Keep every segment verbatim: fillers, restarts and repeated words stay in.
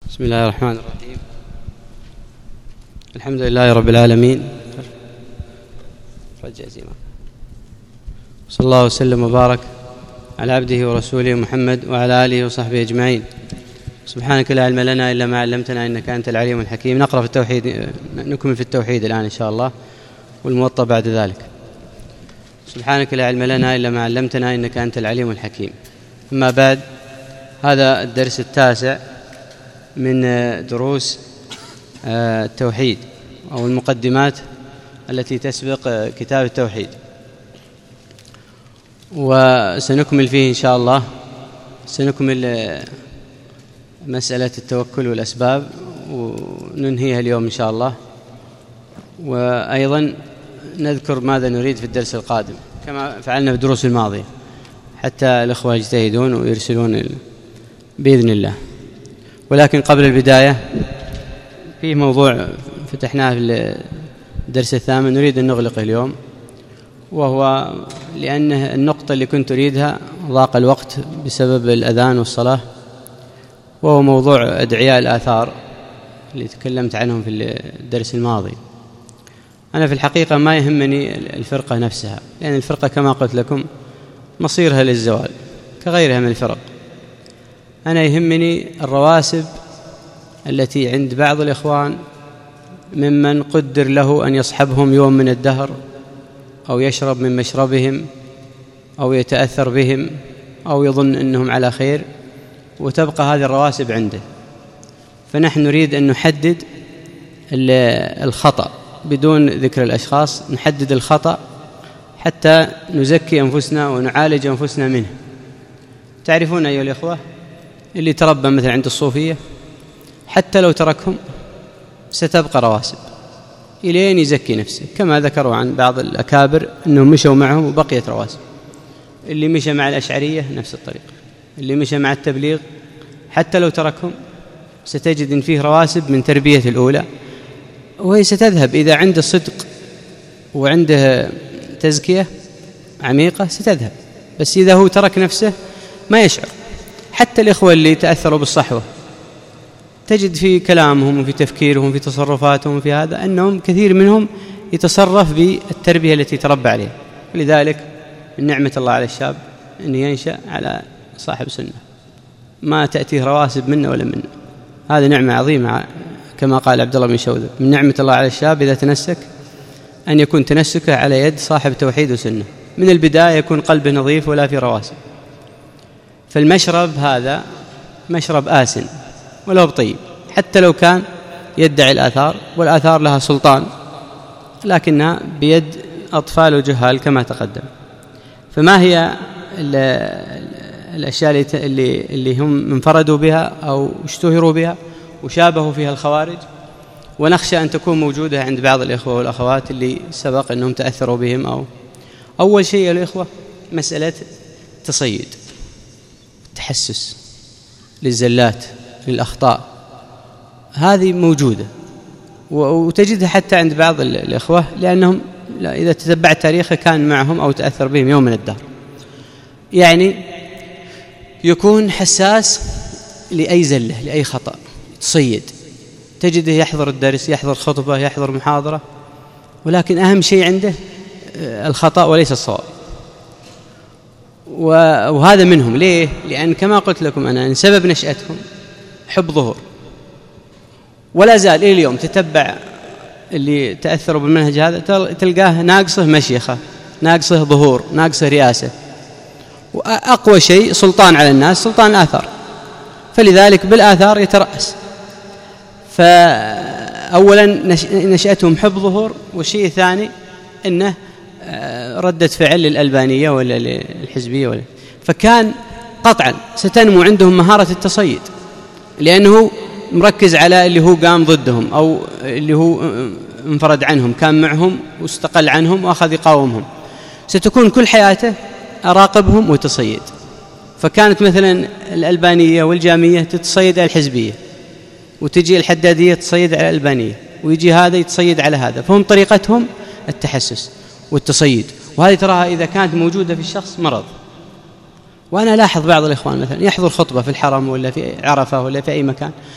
بسم الله الرحمن الرحيم. الحمد لله رب العالمين، صلى الله وسلم وبارك على عبده ورسوله محمد وعلى آله وصحبه أجمعين. سبحانك لا علم لنا إلا ما علمتنا إنك أنت العليم الحكيم. نقرأ في التوحيد، نكمل في التوحيد الآن إن شاء الله، والموطأ بعد ذلك. سبحانك لا علم لنا إلا ما علمتنا إنك أنت العليم الحكيم. أما بعد، هذا الدرس التاسع من دروس التوحيد أو المقدمات التي تسبق كتاب التوحيد، وسنكمل فيه إن شاء الله. سنكمل مسألة التوكل والأسباب وننهيها اليوم إن شاء الله، وأيضا نذكر ماذا نريد في الدرس القادم كما فعلنا في الدروس الماضية، حتى الأخوة يجتهدون ويرسلون بإذن الله. ولكن قبل البداية فيه موضوع فتحناه في الدرس الثامن نريد أن نغلقه اليوم، وهو لأنه النقطة اللي كنت أريدها ضاق الوقت بسبب الأذان والصلاة، وهو موضوع أدعياء الآثار اللي تكلمت عنهم في الدرس الماضي. أنا في الحقيقة ما يهمني الفرقة نفسها، لأن الفرقة كما قلت لكم مصيرها للزوال كغيرها من الفرق. أنا يهمني الرواسب التي عند بعض الإخوان ممن قدر له أن يصحبهم يوم من الدهر، أو يشرب من مشربهم، أو يتأثر بهم، أو يظن أنهم على خير، وتبقى هذه الرواسب عنده. فنحن نريد أن نحدد الخطأ بدون ذكر الأشخاص، نحدد الخطأ حتى نزكي أنفسنا ونعالج أنفسنا منه. تعرفون أيها الإخوة، اللي تربى مثل عند الصوفية حتى لو تركهم ستبقى رواسب إلين يزكي نفسه، كما ذكروا عن بعض الأكابر أنهم مشوا معهم وبقيت رواسب. اللي مشى مع الأشعرية نفس الطريقة، اللي مشى مع التبليغ حتى لو تركهم ستجد إن فيه رواسب من تربية الأولى، وهي ستذهب إذا عنده صدق وعنده تزكية عميقة ستذهب، بس إذا هو ترك نفسه ما يشعر. حتى الإخوة اللي تأثروا بالصحوة تجد في كلامهم وفي تفكيرهم وفي تصرفاتهم في هذا أنهم كثير منهم يتصرف بالتربية التي تربى عليها. لذلك من نعمة الله على الشاب أن ينشأ على صاحب سنة، ما تأتيه رواسب منا ولا منا. هذه نعمة عظيمة، كما قال عبد الله بن شوذب: من نعمة الله على الشاب إذا تنسك أن يكون تنسكه على يد صاحب توحيد وسنة. من البداية يكون قلبه نظيف ولا في رواسب. فالمشرب هذا مشرب آسن ولو بطيب، حتى لو كان يدعي الآثار، والآثار لها سلطان لكنها بيد أطفال وجهال كما تقدم. فما هي الأشياء اللي, اللي هم انفردوا بها أو اشتهروا بها وشابهوا فيها الخوارج، ونخشى أن تكون موجودة عند بعض الإخوة والأخوات اللي سبق أنهم تأثروا بهم؟ أو أول شيء يا الإخوة مسألة تصيد، التحسس للزلات للأخطاء، هذه موجودة وتجدها حتى عند بعض الإخوة، لأنهم إذا تتبعت تاريخه كان معهم أو تأثر بهم يوم من الدهر. يعني يكون حساس لأي زلة لأي خطأ، تصيد. تجده يحضر الدرس، يحضر خطبة، يحضر محاضرة، ولكن أهم شيء عنده الخطأ وليس الصواب. وهذا منهم. ليه؟ لأن كما قلت لكم أنا إن سبب نشأتهم حب ظهور، ولا زال إلى اليوم تتبع اللي تأثروا بالمنهج هذا تلقاه ناقصه مشيخة، ناقصه ظهور، ناقصه رئاسة، وأقوى شيء سلطان على الناس، سلطان الآثار. فلذلك بالآثار يترأس. فأولا نشأتهم حب ظهور، والشيء الثاني أنه ردة فعل للألبانية ولا للحزبية ولا. فكان قطعا ستنمو عندهم مهارة التصيد، لأنه مركز على اللي هو قام ضدهم أو اللي هو انفرد عنهم، كان معهم واستقل عنهم وأخذ يقاومهم. ستكون كل حياته أراقبهم وتصيد. فكانت مثلا الألبانية والجامية تتصيد على الحزبية، وتجي الحدادية تصيد على الألبانية، ويجي هذا يتصيد على هذا. فهم طريقتهم التحسس والتصيد، وهذه تراها إذا كانت موجودة في الشخص مرض. وأنا لاحظ بعض الإخوان مثلا يحضر خطبة في الحرم ولا في عرفة ولا في أي مكان،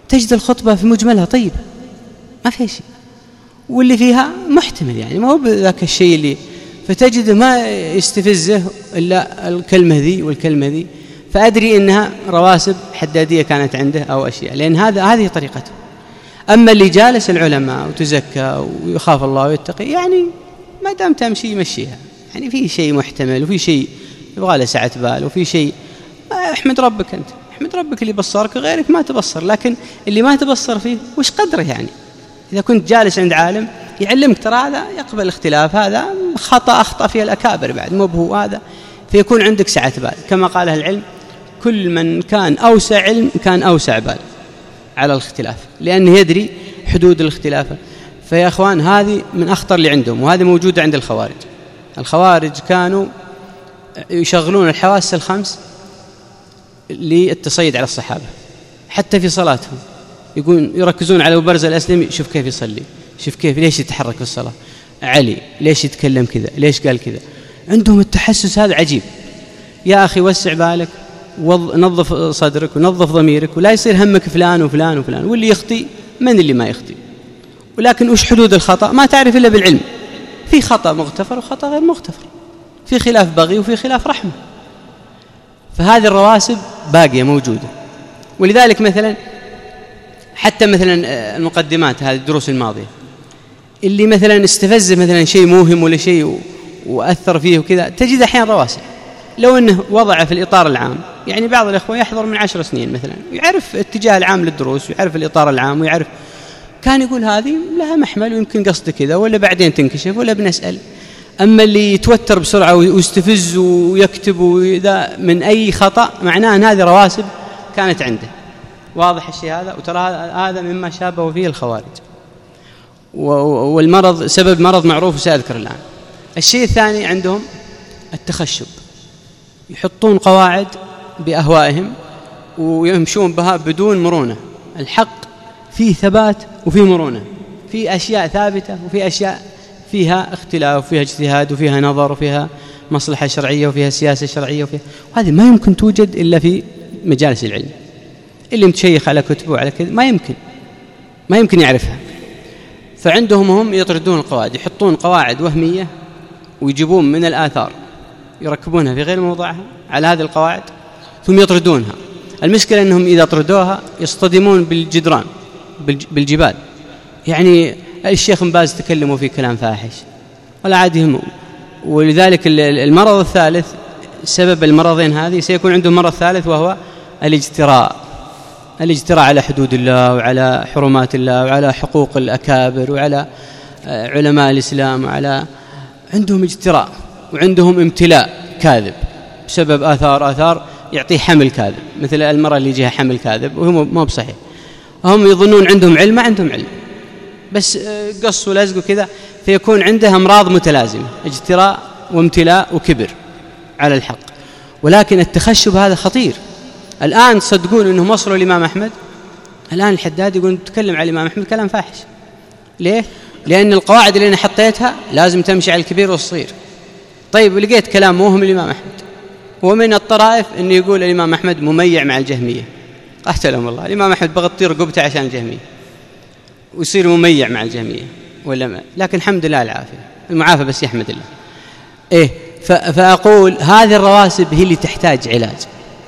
تجد الخطبة في مجملها طيبة ما فيها شيء، واللي فيها محتمل يعني ما هو بذاك الشيء اللي، فتجد ما يستفزه إلا الكلمة ذي والكلمة ذي، فأدري إنها رواسب حدادية كانت عنده أو أشياء، لأن هذا هذه طريقته. أما اللي جالس العلماء وتزكى ويخاف الله ويتقي يعني ما دام تمشي يمشيها، يعني في شيء محتمل وفي شيء يبغى له سعة بال وفي شيء احمد ربك، أنت احمد ربك اللي بصرك، غيرك ما تبصر، لكن اللي ما تبصر فيه وش قدره يعني. إذا كنت جالس عند عالم يعلمك ترى هذا يقبل الاختلاف، هذا خطأ أخطأ فيه الأكابر بعد مو بهو هذا، فيكون عندك سعة بال. كما قال أهل العلم كل من كان أوسع علم كان أوسع بال على الاختلاف، لأنه يدري حدود الاختلاف. فيا أخوان هذه من أخطر اللي عندهم، وهذه موجودة عند الخوارج. الخوارج كانوا يشغلون الحواس الخمس للتصيد على الصحابة، حتى في صلاتهم يقول يركزون على أبو برزة الأسلمي، شوف كيف يصلي، شوف كيف ليش يتحرك في الصلاة، علي ليش يتكلم كذا، ليش قال كذا. عندهم التحسس هذا عجيب. يا أخي وسع بالك ونظف صدرك ونظف ضميرك، ولا يصير همك فلان وفلان وفلان، واللي يخطي من اللي ما يخطي، ولكن وش حدود الخطأ ما تعرف إلا بالعلم. في خطأ مغتفر وخطأ غير مغتفر، في خلاف بغي وفي خلاف رحمة. فهذه الرواسب باقية موجودة. ولذلك مثلا حتى مثلا المقدمات هذه الدروس الماضية اللي مثلا استفز مثلا شيء موهم ولا شيء وأثر فيه وكذا، تجد أحيانا رواسب لو أنه وضع في الإطار العام. يعني بعض الأخوة يحضر من عشر سنين مثلا ويعرف اتجاه العام للدروس ويعرف الإطار العام ويعرف، كان يقول هذه لها محمل ويمكن قصد كذا ولا بعدين تنكشف ولا بنسأل. أما اللي يتوتر بسرعة ويستفز ويكتب وإذا من أي خطأ معناه أن هذه رواسب كانت عنده. واضح الشيء هذا؟ وترى هذا مما شابه فيه الخوارج. والمرض سبب مرض معروف وسأذكر الآن. الشيء الثاني عندهم التخشب، يحطون قواعد بأهوائهم ويمشون بها بدون مرونة. الحق فيه ثبات وفيه مرونة، فيه أشياء ثابتة وفيه أشياء فيها اختلاف وفيها اجتهاد وفيها نظر وفيها مصلحة شرعية وفيها سياسة شرعية وفيها، وهذه ما يمكن توجد إلا في مجالس العلم. اللي متشيخ على كتبه وعلى كذا ما يمكن ما يمكن يعرفها. فعندهم هم يطردون القواعد، يحطون قواعد وهمية ويجيبون من الآثار يركبونها في غير موضعها على هذه القواعد ثم يطردونها. المشكلة أنهم إذا طردوها يصطدمون بالجدران بالجبال. يعني الشيخ مباز تكلموا في كلام فاحش ولا عاد يهمهم. ولذلك المرض الثالث، سبب المرضين هذه سيكون عندهم مرض ثالث وهو الاجتراء. الاجتراء على حدود الله وعلى حرمات الله وعلى حقوق الأكابر وعلى علماء الإسلام، وعلى عندهم اجتراء وعندهم امتلاء كاذب بسبب آثار آثار يعطيه حمل كاذب، مثل المرأة اللي يجيها حمل كاذب وهو ما بصحيح. هم يظنون عندهم علم، ما عندهم علم، بس قص ولزق وكذا، فيكون عنده أمراض متلازمة، اجتراء وامتلاء وكبر على الحق. ولكن التخشب هذا خطير. الآن تصدقون أنهم وصلوا الإمام أحمد؟ الآن الحداد يقول تكلم على الإمام أحمد كلام فاحش. ليه؟ لأن القواعد اللي أنا حطيتها لازم تمشي على الكبير والصغير. طيب لقيت كلام موهم الإمام أحمد، ومن الطرائف أنه يقول الإمام أحمد مميع مع الجهمية. قاتلهم الله، الإمام أحمد بغى تطير رقبته عشان الجهمية ويصير مميع مع الجهمية ولا ما. لكن الحمد لله العافية، المعافى بس يحمد الله. إيه فأقول هذه الرواسب هي اللي تحتاج علاج.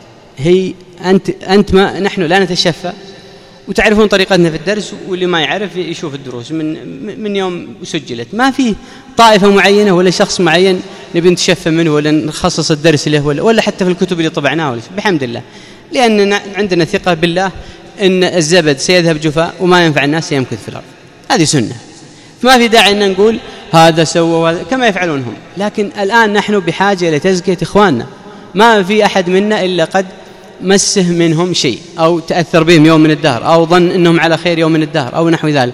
هي أنت أنت ما نحن لا نتشفى، وتعرفون طريقتنا في الدرس، واللي ما يعرف يشوف الدروس من من يوم سجلت. ما في طائفة معينة ولا شخص معين نبي نتشفى منه ولا نخصص الدرس له ولا ولا حتى في الكتب اللي طبعناها ولا، بحمد الله، لأننا عندنا ثقة بالله إن الزبد سيذهب جفاء وما ينفع الناس يمكث في الأرض. هذه سنة، فما في داعي أن نقول هذا سوى كما يفعلون هم. لكن الآن نحن بحاجة إلى تزكية إخواننا. ما في أحد منا إلا قد مسه منهم شيء أو تأثر بهم يوم من الدهر أو ظن أنهم على خير يوم من الدهر أو نحو ذلك،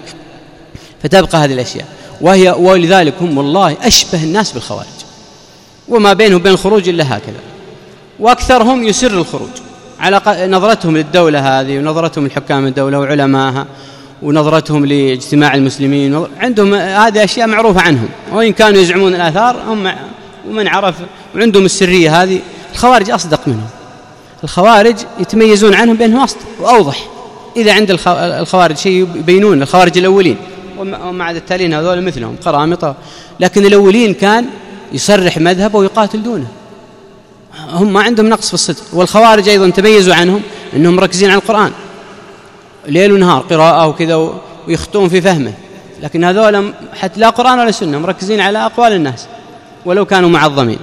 فتبقى هذه الأشياء. وهي ولذلك هم والله أشبه الناس بالخوارج، وما بينهم وبين الخروج إلا هكذا. وأكثرهم يسر الخروج على نظرتهم للدولة هذه ونظرتهم لحكام الدولة وعلمائها ونظرتهم لاجتماع المسلمين. عندهم هذه أشياء معروفة عنهم، وإن كانوا يزعمون الآثار هم ومن عرف، وعندهم السرية هذه. الخوارج أصدق منهم. الخوارج يتميزون عنهم بأنهم أصدق وأوضح، إذا عند الخوارج شيء يبينون، الخوارج الأولين ومع التالين هذول مثلهم قرامطة، لكن الأولين كان يصرح مذهبه ويقاتل دونه، هم ما عندهم نقص في الصدق. والخوارج أيضا تميزوا عنهم أنهم مركزين على القرآن ليل ونهار قراءة وكذا ويخطئون في فهمه، لكن هذول حتى لا قرآن ولا سنة، مركزين على أقوال الناس ولو كانوا معظمين.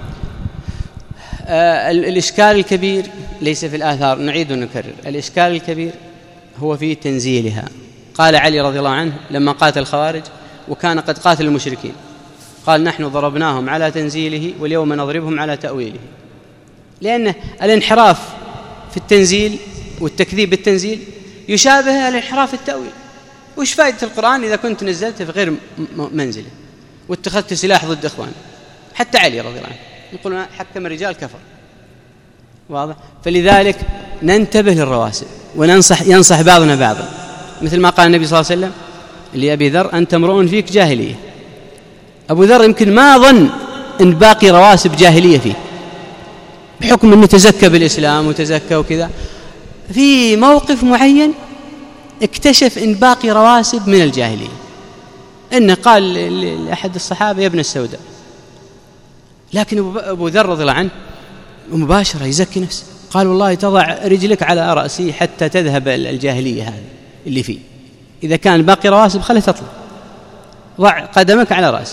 آه الإشكال الكبير ليس في الآثار، نعيد ونكرر، الإشكال الكبير هو في تنزيلها. قال علي رضي الله عنه لما قاتل الخوارج وكان قد قاتل المشركين، قال نحن ضربناهم على تنزيله واليوم نضربهم على تأويله، لأن الانحراف في التنزيل والتكذيب بالتنزيل يشابه الانحراف في التأويل. وش فائدة القرآن إذا كنت نزلته في غير منزله واتخذت سلاح ضد إخوان؟ حتى علي رضي الله عنه يقولون حكم الرجال كفر، واضح؟ فلذلك ننتبه للرواسب وننصح ينصح بعضنا بعضا، مثل ما قال النبي صلى الله عليه وسلم لأبي ذر أنت امرؤ فيك جاهلية. أبو ذر يمكن ما ظن أن باقي رواسب جاهلية فيه بحكم أنه تزكى بالإسلام وتزكى وكذا، في موقف معين اكتشف أن باقي رواسب من الجاهلية. إنه قال لأحد الصحابة يا ابن السوداء، لكن أبو ذر رضي الله عنه مباشرة يزكي نفسه، قال والله تضع رجلك على رأسي حتى تذهب الجاهلية هذه اللي فيه، إذا كان باقي رواسب خلي تطلع، ضع قدمك على رأسي.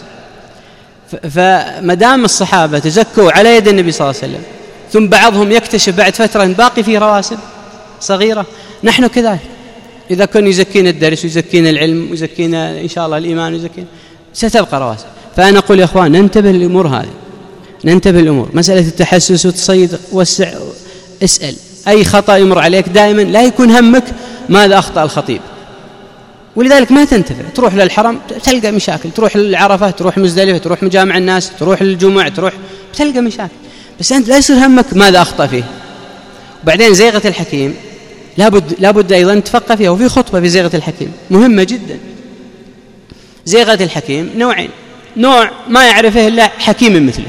فمدام الصحابة تزكوا على يد النبي صلى الله عليه وسلم ثم بعضهم يكتشف بعد فترة أن باقي فيه رواسب صغيرة، نحن كذلك إذا كان يزكينا الدرس ويزكينا العلم ويزكينا إن شاء الله الإيمان ويزكينا ستبقى رواسب. فأنا أقول يا أخوان ننتبه للأمور هذه، ننتبه للأمور، مسألة التحسس والتصيد وسع، اسأل أي خطأ يمر عليك دائما لا يكون همك ماذا أخطأ الخطيب، ولذلك ما تنتفع، تروح للحرم تلقى مشاكل، تروح للعرفة، تروح مزدلفة، تروح مجامع الناس، تروح للجمعة، تروح تلقى مشاكل، بس أنت لا يصير همك ماذا أخطأ فيه. وبعدين زيغة الحكيم لابد لابد أيضا تفقه فيها، وفي خطبة في زيغة الحكيم مهمة جدا. زيغة الحكيم نوعين، نوع ما يعرفه إلا حكيم مثله،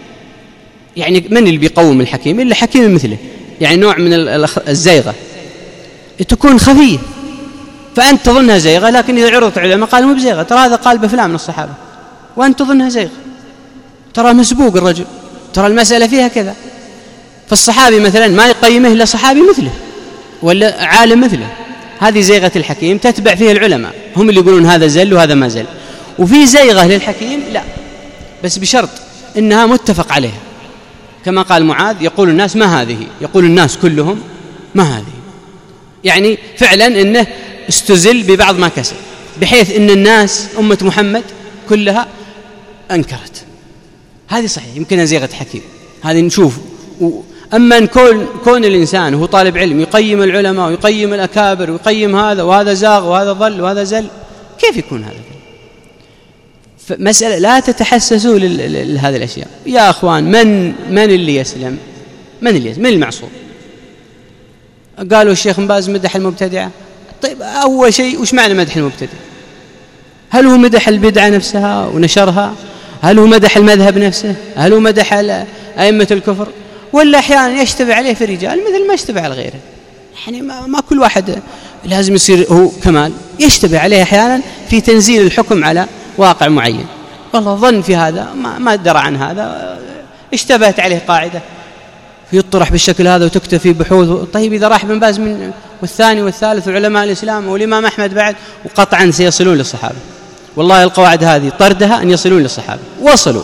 يعني من اللي بيقوم الحكيم إلا حكيم مثله، يعني نوع من الزيغة تكون خفية فأنت تظنها زيغة، لكن إذا عرضت علماء قالوا مو بزيغة، ترى هذا قال بفلان من الصحابة وأنت تظنها زيغة، ترى مسبوق الرجل، ترى المسألة فيها كذا. فالصحابي مثلا ما يقيمه إلا صحابي مثله ولا عالم مثله، هذه زيغة الحكيم تتبع فيها العلماء، هم اللي يقولون هذا زل وهذا ما زل. وفي زيغة للحكيم لا، بس بشرط إنها متفق عليها، كما قال معاذ يقول الناس ما هذه، يقول الناس كلهم ما هذه، يعني فعلا إنه استزل ببعض ما كسب، بحيث إن الناس أمة محمد كلها أنكرت، هذه صحيح يمكن زيغة حكيم، هذه نشوف. أما أن كون, كون الإنسان هو طالب علم يقيم العلماء ويقيم الأكابر ويقيم هذا وهذا زاغ وهذا ضل وهذا زل، كيف يكون هذا؟ فمسألة لا تتحسسوا لهذه الأشياء يا أخوان. من من اللي يسلم؟ من اللي يسلم؟ من المعصوم؟ قالوا الشيخ باز مدح المبتدعة، طيب أول شيء وش معنى مدح المبتدع؟ هل هو مدح البدعة نفسها ونشرها؟ هل هو مدح المذهب نفسه؟ هل هو مدح أئمة الكفر؟ ولا أحيانا يشتبه عليه في الرجال مثل ما يشتبه على غيره؟ يعني ما, ما كل واحد لازم يصير هو كمال، يشتبه عليه أحيانا في تنزيل الحكم على واقع معين، والله ظن في هذا ما, ما درى عن هذا، اشتبهت عليه قاعدة يطرح بالشكل هذا وتكتفي بحوث. طيب إذا راح ابن باز من والثاني والثالث وعلماء الإسلام والإمام أحمد بعد، وقطعا سيصلون للصحابة، والله القواعد هذه طردها أن يصلون للصحابة، وصلوا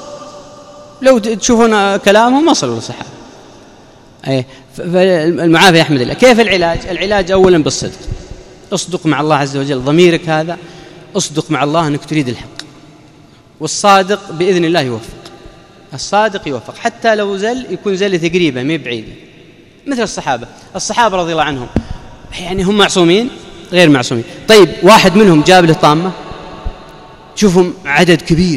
لو تشوفون كلامهم وصلوا للصحابة. أي المعافى يحمد الله. كيف العلاج؟ العلاج أولا بالصدق، اصدق مع الله عز وجل، ضميرك هذا اصدق مع الله أنك تريد الحق، والصادق بإذن الله يوفق، الصادق يوفق حتى لو زل يكون زلة قريبة ما بعيدة، مثل الصحابة. الصحابة رضي الله عنهم يعني هم معصومين غير معصومين. طيب واحد منهم جاب له طامة، شوفهم عدد كبير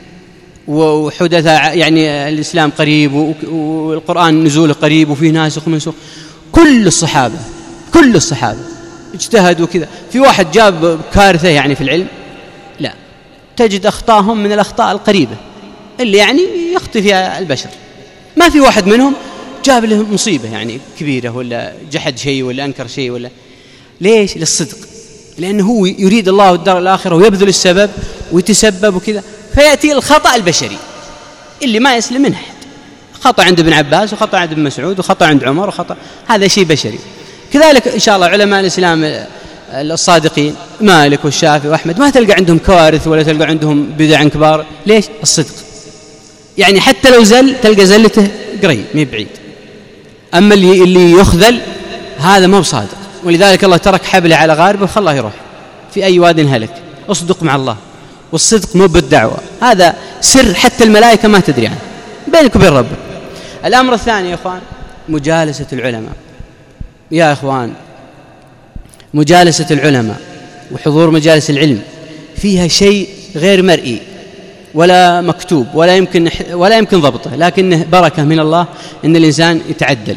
وحدث يعني الإسلام قريب والقرآن نزوله قريب وفيه ناسخ ومنسوخ، كل الصحابة كل الصحابة اجتهدوا كذا. في واحد جاب كارثة يعني في العلم؟ لا، تجد أخطاءهم من الأخطاء القريبة اللي يعني يخطئ فيها البشر. ما في واحد منهم جاب له مصيبة يعني كبيرة ولا جحد شيء ولا أنكر شيء ولا ليش؟ للصدق، لأنه هو يريد الله الدار الآخرة ويبذل السبب ويتسبب وكذا، فيأتي الخطأ البشري اللي ما يسلم منه أحد. خطأ عند ابن عباس وخطأ عند ابن مسعود وخطأ عند عمر وخطأ، هذا شيء بشري. كذلك إن شاء الله علماء الإسلام الصادقين مالك والشافعي وأحمد ما تلقى عندهم كوارث ولا تلقى عندهم بدع كبار. ليش؟ الصدق. يعني حتى لو زل تلقى زلته قريب مي بعيد. أما اللي اللي يخذل هذا ما هو صادق، ولذلك الله ترك حبله على غاربه وخلاه يروح في أي واد هلك. أصدق مع الله، والصدق مو بالدعوة، هذا سر حتى الملائكة ما تدري عنه بينك وبين ربك. الأمر الثاني يا إخوان مجالسة العلماء. يا إخوان مجالسة العلماء وحضور مجالس العلم فيها شيء غير مرئي ولا مكتوب ولا يمكن ولا يمكن ضبطه، لكنه بركة من الله إن الإنسان يتعدل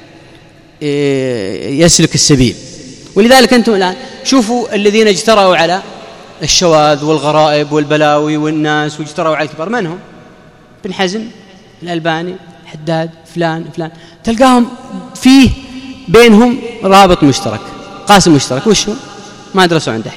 يسلك السبيل. ولذلك أنتم الآن شوفوا الذين اجترأوا على الشواذ والغرائب والبلاوي والناس واجترأوا على الكبار، من هم؟ ابن حزم، الألباني، حداد، فلان فلان، تلقاهم فيه بينهم رابط مشترك، قاسم مشترك، وش هو؟ ما درسوا عند أحد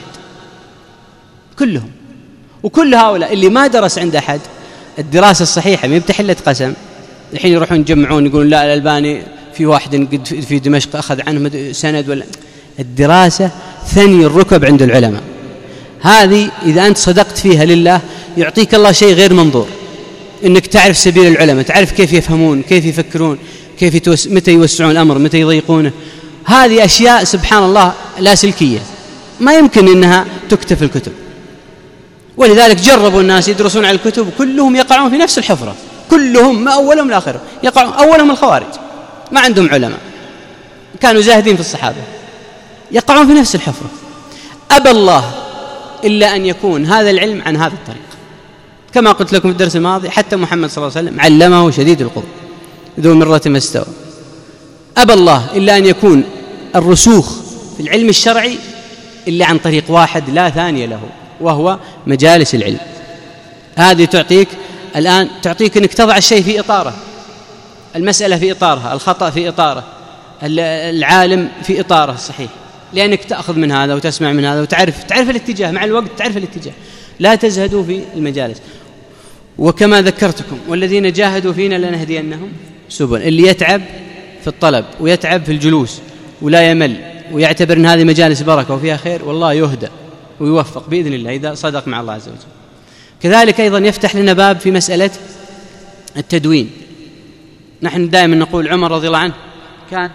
كلهم. وكل هؤلاء اللي ما درس عند أحد الدراسة الصحيحة ما بتحلة قسم، الحين يروحون يجمعون يقولون لا الألباني في واحد قد في دمشق أخذ عنه سند، ولا الدراسة ثني الركب عند العلماء. هذه إذا أنت صدقت فيها لله يعطيك الله شيء غير منظور، إنك تعرف سبيل العلماء، تعرف كيف يفهمون، كيف يفكرون، كيف يتوس... متى يوسعون الأمر، متى يضيقونه. هذه أشياء سبحان الله لا سلكية، ما يمكن إنها تكتب في الكتب. ولذلك جربوا الناس يدرسون على الكتب كلهم يقعون في نفس الحفرة، كلهم ما أولهم لآخرهم يقعون. أولهم الخوارج ما عندهم علماء، كانوا زاهدين في الصحابة، يقعون في نفس الحفرة. أبى الله إلا أن يكون هذا العلم عن هذا الطريق، كما قلت لكم في الدرس الماضي حتى محمد صلى الله عليه وسلم علمه شديد القوى ذو مرة ما استوى. أبى الله إلا أن يكون الرسوخ في العلم الشرعي إلا عن طريق واحد لا ثاني له، وهو مجالس العلم. هذه تعطيك الآن تعطيك أنك تضع الشيء في إطاره، المسألة في إطارها، الخطأ في إطاره، العالم في إطاره الصحيح، لأنك تأخذ من هذا وتسمع من هذا وتعرف تعرف الاتجاه، مع الوقت تعرف الاتجاه. لا تزهدوا في المجالس. وكما ذكرتكم والذين جاهدوا فينا لنهدينهم سبل. اللي يتعب في الطلب ويتعب في الجلوس ولا يمل ويعتبر أن هذه مجالس بركة وفيها خير، والله يهدى ويوفق بإذن الله إذا صدق مع الله عز وجل. كذلك أيضا يفتح لنا باب في مسألة التدوين. نحن دائما نقول عمر رضي الله عنه كان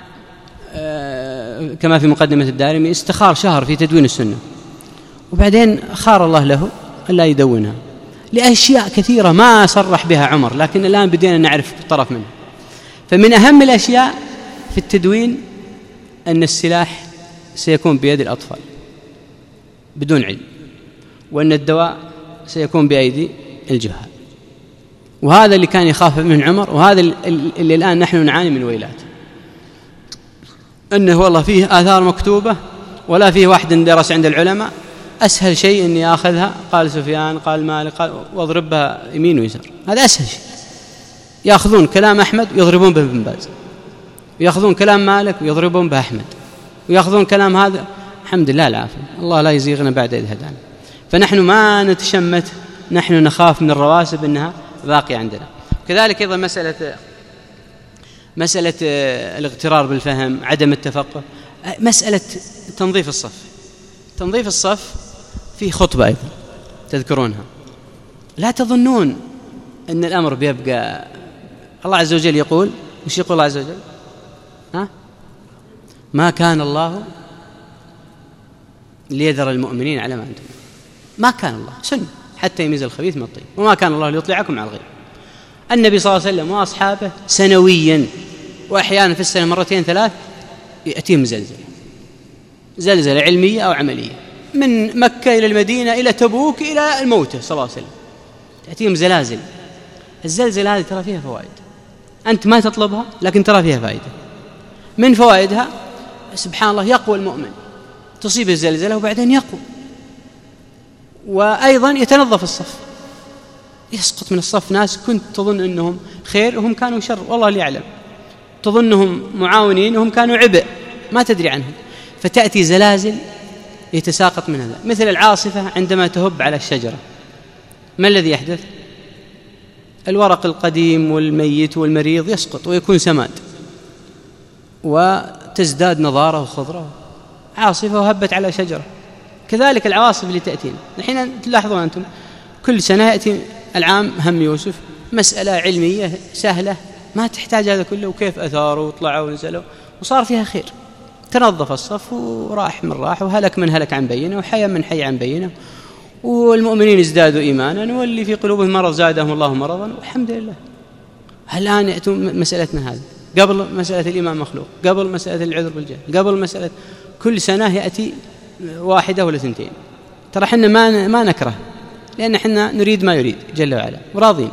آه كما في مقدمة الدارمي استخار شهر في تدوين السنة، وبعدين خار الله له ألا يدونها لأشياء كثيرة ما صرح بها عمر، لكن الآن بدينا نعرف طرف منها. فمن أهم الأشياء في التدوين أن السلاح سيكون بيد الأطفال بدون علم، وأن الدواء سيكون بأيدي الجهال. وهذا اللي كان يخاف من عمر، وهذا اللي الآن نحن نعاني من ويلاته، أنه والله فيه آثار مكتوبة ولا فيه واحد درس عند العلماء، أسهل شيء أني أخذها قال سفيان قال مالك قال واضربها يمين ويسار، هذا أسهل شيء. يأخذون كلام أحمد ويضربون به ابن باز، ويأخذون كلام مالك ويضربون به أحمد، ويأخذون كلام هذا. الحمد لله العافية، الله لا يزيغنا بعد إذ هدانا. فنحن ما نتشمت، نحن نخاف من الرواسب أنها باقية عندنا. كذلك أيضا مسألة مسألة الاغترار بالفهم، عدم التفقه، مسألة تنظيف الصف. تنظيف الصف في خطبة أيضا تذكرونها. لا تظنون أن الأمر بيبقى. الله عز وجل يقول، وش يقول الله عز وجل؟ ها؟ ما كان الله ليذر المؤمنين على ما أنتم. ما كان الله سنة حتى يميز الخبيث من الطيب، وما كان الله ليطلعكم على الغيب. النبي صلى الله عليه وسلم وأصحابه سنويا وأحيانا في السنة مرتين ثلاث يأتيهم زلزلة، زلزلة علمية أو عملية، من مكة إلى المدينة إلى تبوك إلى الموتى صلى الله عليه وسلم تأتيهم زلازل. الزلزلة هذه ترى فيها فوائد، أنت ما تطلبها لكن ترى فيها فائدة. من فوائدها سبحان الله يقوى المؤمن، تصيب الزلزلة وبعدين يقوى، وأيضا يتنظف الصف، يسقط من الصف ناس كنت تظن أنهم خير وهم كانوا شر، والله اللي يعلم، تظنهم معاونين وهم كانوا عبء ما تدري عنهم. فتأتي زلازل يتساقط من هذا، مثل العاصفة عندما تهب على الشجرة، ما الذي يحدث؟ الورق القديم والميت والمريض يسقط ويكون سماد وتزداد نضارة وخضرة. عاصفة وهبت على شجرة. كذلك العواصف اللي تأتينا الحين تلاحظون أنتم كل سنة يأتي العام هم يوسف، مسألة علمية سهلة ما تحتاج هذا كله، وكيف أثاروا وطلعوا ونزلوا وصار فيها خير، تنظف الصف وراح من راح وهلك من هلك عن بينه وحيا من حي عن بينه، والمؤمنين ازدادوا إيمانا واللي في قلوبهم مرض زادهم الله مرضا والحمد لله. الآن يأتون مسألتنا هذه، قبل مسألة الإيمان مخلوق، قبل مسألة العذر بالجهل، قبل مسألة كل سنة يأتي واحدة ولا ثنتين. ترى حنا ما ما نكره، لأن حنا نريد ما يريد جل وعلا وراضين،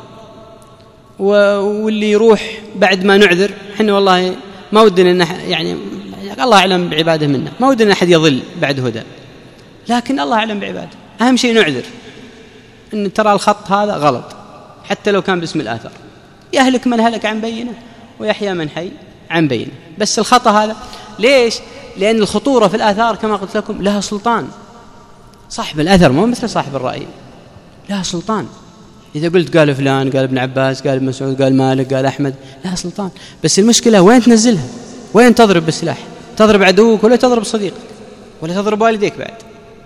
واللي يروح بعد ما نعذر حنا والله ما ودنا يعني الله أعلم بعباده منا، ما ودنا أحد يضل بعد هدى، لكن الله أعلم بعباده. أهم شيء نعذر أن ترى الخط هذا غلط حتى لو كان باسم الآثار، يهلك من هلك عن بينه ويحيى من حي عن بينه. بس الخطأ هذا ليش؟ لأن الخطورة في الآثار كما قلت لكم لها سلطان. صاحب الأثر مو مثل صاحب الرأي، لها سلطان. إذا قلت قال فلان، قال ابن عباس، قال ابن مسعود، قال مالك، قال أحمد، لها سلطان. بس المشكلة وين تنزلها؟ وين تضرب بالسلاح؟ تضرب عدوك ولا تضرب صديقك ولا تضرب والديك بعد؟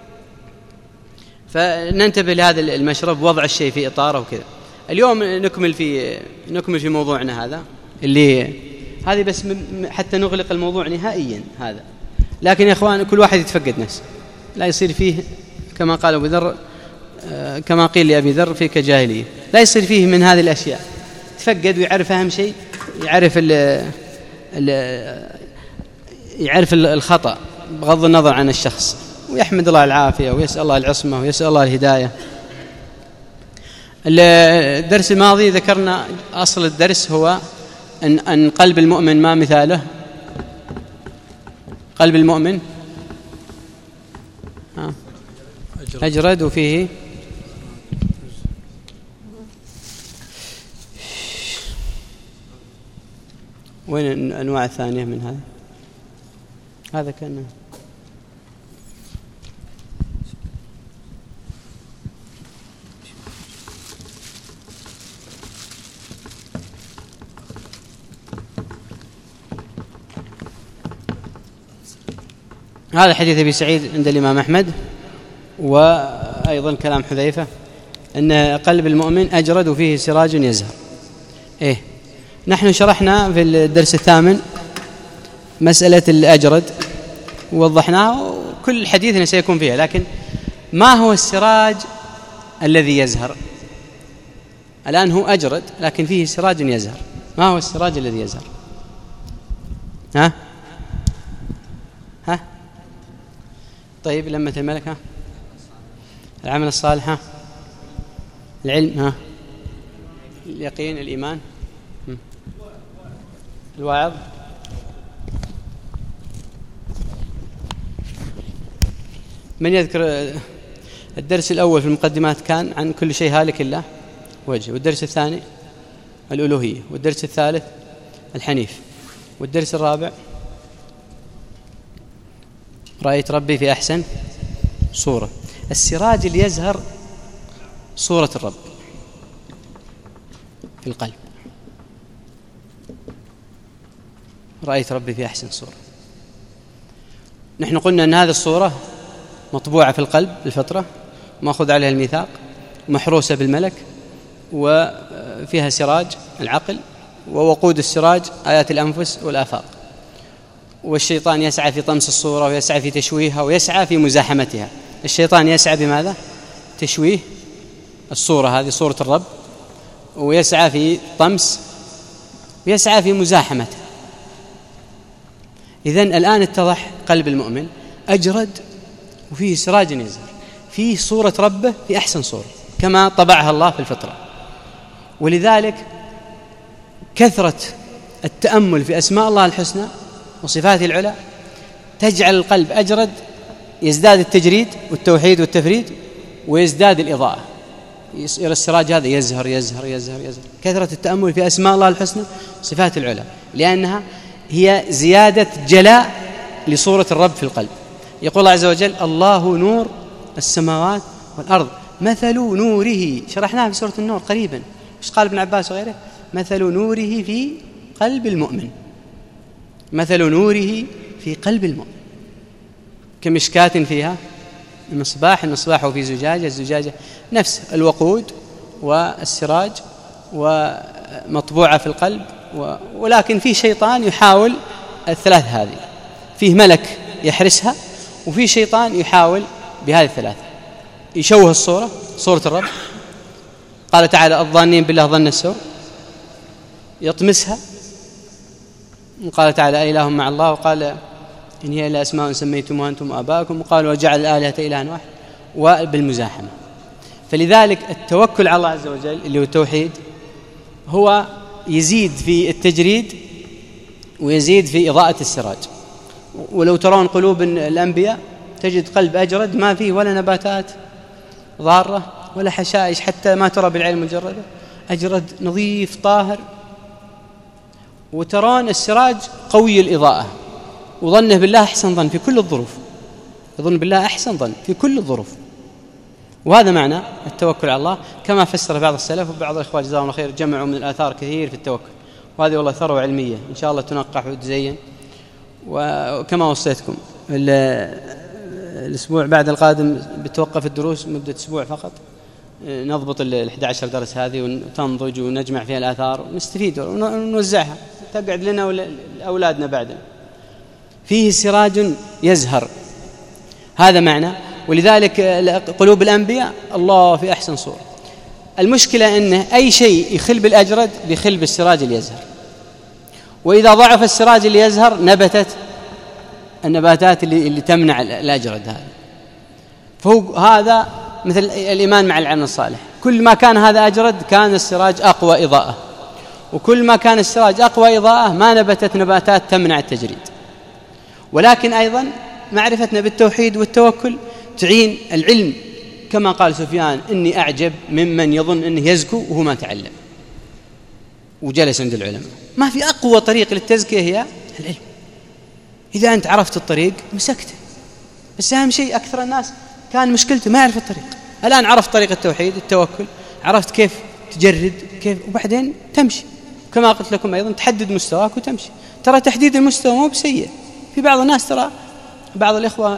فننتبه لهذا المشرب، وضع الشيء في إطاره وكذا. اليوم نكمل في نكمل في موضوعنا هذا اللي هذه بس حتى نغلق الموضوع نهائيا هذا. لكن يا إخوان كل واحد يتفقد نفسه، لا يصير فيه كما قال أبو ذر، كما قيل لأبي ذر فيك جاهلية، لا يصير فيه من هذه الأشياء. تفقد ويعرف أهم شيء، يعرف ال ال يعرف الخطأ بغض النظر عن الشخص، ويحمد الله العافية ويسأل الله العصمة ويسأل الله الهداية. الدرس الماضي ذكرنا أصل الدرس هو أن, أن قلب المؤمن ما مثاله؟ قلب المؤمن أجرد وفيه وين الأنواع الثانية من هذا؟ هذا كان هذا حديث أبي سعيد عند الإمام أحمد، وأيضا كلام حذيفة أن قلب المؤمن أجرد وفيه سراج يزهر. إيه نحن شرحنا في الدرس الثامن مسألة الأجرد ووضحناها، وكل حديثنا سيكون فيها. لكن ما هو السراج الذي يزهر؟ الآن هو أجرد لكن فيه سراج يزهر، ما هو السراج الذي يزهر؟ ها ها طيب لمة الملك، ها العمل الصالح، ها العلم، ها اليقين، الإيمان، الواعظ، من يذكر؟ الدرس الأول في المقدمات كان عن كل شيء هالك إلا وجهه، والدرس الثاني الألوهية، والدرس الثالث الحنيف، والدرس الرابع رأيت ربي في أحسن صورة. السراج اللي يزهر صورة الرب في القلب، رأيت ربي في أحسن صورة. نحن قلنا أن هذه الصورة مطبوعة في القلب بالفطرة، مأخذ عليها الميثاق، محروسة بالملك، وفيها سراج العقل، ووقود السراج آيات الأنفس والآفاق. والشيطان يسعى في طمس الصورة ويسعى في تشويهها ويسعى في مزاحمتها. الشيطان يسعى بماذا؟ تشويه الصورة هذه، صورة الرب، ويسعى في طمس ويسعى في مزاحمتها. إذن الآن اتضح قلب المؤمن أجرد وفيه سراج يزهر، فيه صورة ربه في أحسن صورة كما طبعها الله في الفطرة. ولذلك كثرة التأمل في أسماء الله الحسنى وصفاته العلى تجعل القلب أجرد، يزداد التجريد والتوحيد والتفريد، ويزداد الإضاءة، يصير السراج هذا يزهر يزهر يزهر يزهر. كثرة التأمل في أسماء الله الحسنى وصفاته العلى، لأنها هي زيادة جلاء لصورة الرب في القلب. يقول الله عز وجل: الله نور السماوات والأرض مثل نوره، شرحناها في سورة النور قريبا، ايش قال ابن عباس وغيره؟ مثل نوره في قلب المؤمن، مثل نوره في قلب المؤمن كمشكاة فيها المصباح، المصباح في زجاجة، الزجاجة نفس الوقود والسراج ومطبوعة في القلب، ولكن في شيطان يحاول الثلاث هذه، فيه ملك يحرسها، وفي شيطان يحاول بهذه الثلاثة يشوه الصورة، صورة الرب. قال تعالى: الظانين بالله ظن السوء، يطمسها. وقال تعالى: أإله مع الله، وقال: إن هي إلا أسماء سميتموها أنتم وآباؤكم، وقالوا وجعل الآلهة إلها واحد، وبالمزاحمة. فلذلك التوكل على الله عز وجل اللي هو التوحيد هو يزيد في التجريد ويزيد في إضاءة السراج. ولو ترون قلوب الأنبياء تجد قلب أجرد ما فيه ولا نباتات ضارة ولا حشائش حتى ما ترى بالعين المجردة، أجرد نظيف طاهر. وترون السراج قوي الإضاءة، وظنه بالله أحسن ظن في كل الظروف، يظن بالله أحسن ظن في كل الظروف. وهذا معنى التوكل على الله كما فسر بعض السلف، وبعض الإخوة جزاهم الله خير جمعوا من الآثار كثير في التوكل، وهذه والله ثروة علمية إن شاء الله تنقح وتزين. وكما وصيتكم الأسبوع بعد القادم بتوقف الدروس مدة أسبوع فقط، نضبط الأحد عشر درس هذه وتنضج ونجمع فيها الآثار ونستفيد ونوزعها تقعد لنا ولأولادنا بعدنا. فيه سراج يزهر، هذا معنى. ولذلك قلوب الأنبياء الله في أحسن صورة. المشكلة أنه أي شيء يخل بالأجرد بيخل بالسراج اللي يزهر، وإذا ضعف السراج اللي يزهر نبتت النباتات اللي, اللي تمنع الأجرد هذا. فهو هذا مثل الإيمان مع العمل الصالح، كل ما كان هذا أجرد كان السراج أقوى إضاءة، وكل ما كان السراج أقوى إضاءة ما نبتت نباتات تمنع التجريد. ولكن أيضا معرفتنا بالتوحيد والتوكل تعين العلم، كما قال سفيان: إني أعجب ممن يظن أنه يزكو وهو ما تعلم وجلس عند العلماء. ما في أقوى طريق للتزكية هي العلم. إذا أنت عرفت الطريق مسكته. بس أهم شيء أكثر الناس كان مشكلته ما يعرف الطريق. الآن عرفت طريق التوحيد التوكل، عرفت كيف تجرد كيف، وبعدين تمشي كما قلت لكم أيضا تحدد مستواك وتمشي. ترى تحديد المستوى مو بسيء. في بعض الناس ترى بعض الإخوة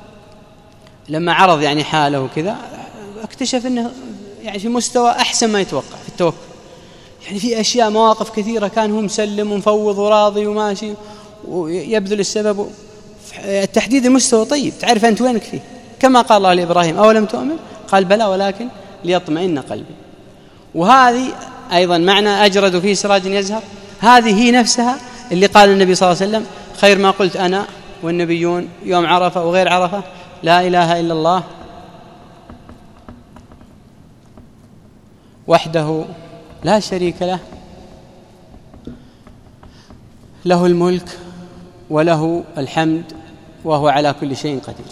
لما عرض يعني حاله وكذا اكتشف أنه يعني في مستوى أحسن ما يتوقع في التوكل. يعني في أشياء مواقف كثيرة كان هو مسلم ومفوض وراضي وماشي ويبذل السبب. التحديد المستوى طيب، تعرف أنت وينك فيه، كما قال الله لإبراهيم: أولم تؤمن؟ قال: بلى ولكن ليطمئن قلبي. وهذه أيضا معنى أجرد فيه سراج يزهر. هذه هي نفسها اللي قال النبي صلى الله عليه وسلم: خير ما قلت أنا والنبيون يوم عرفة وغير عرفة لا إله إلا الله وحده لا شريك له، له الملك وله الحمد وهو على كل شيء قدير.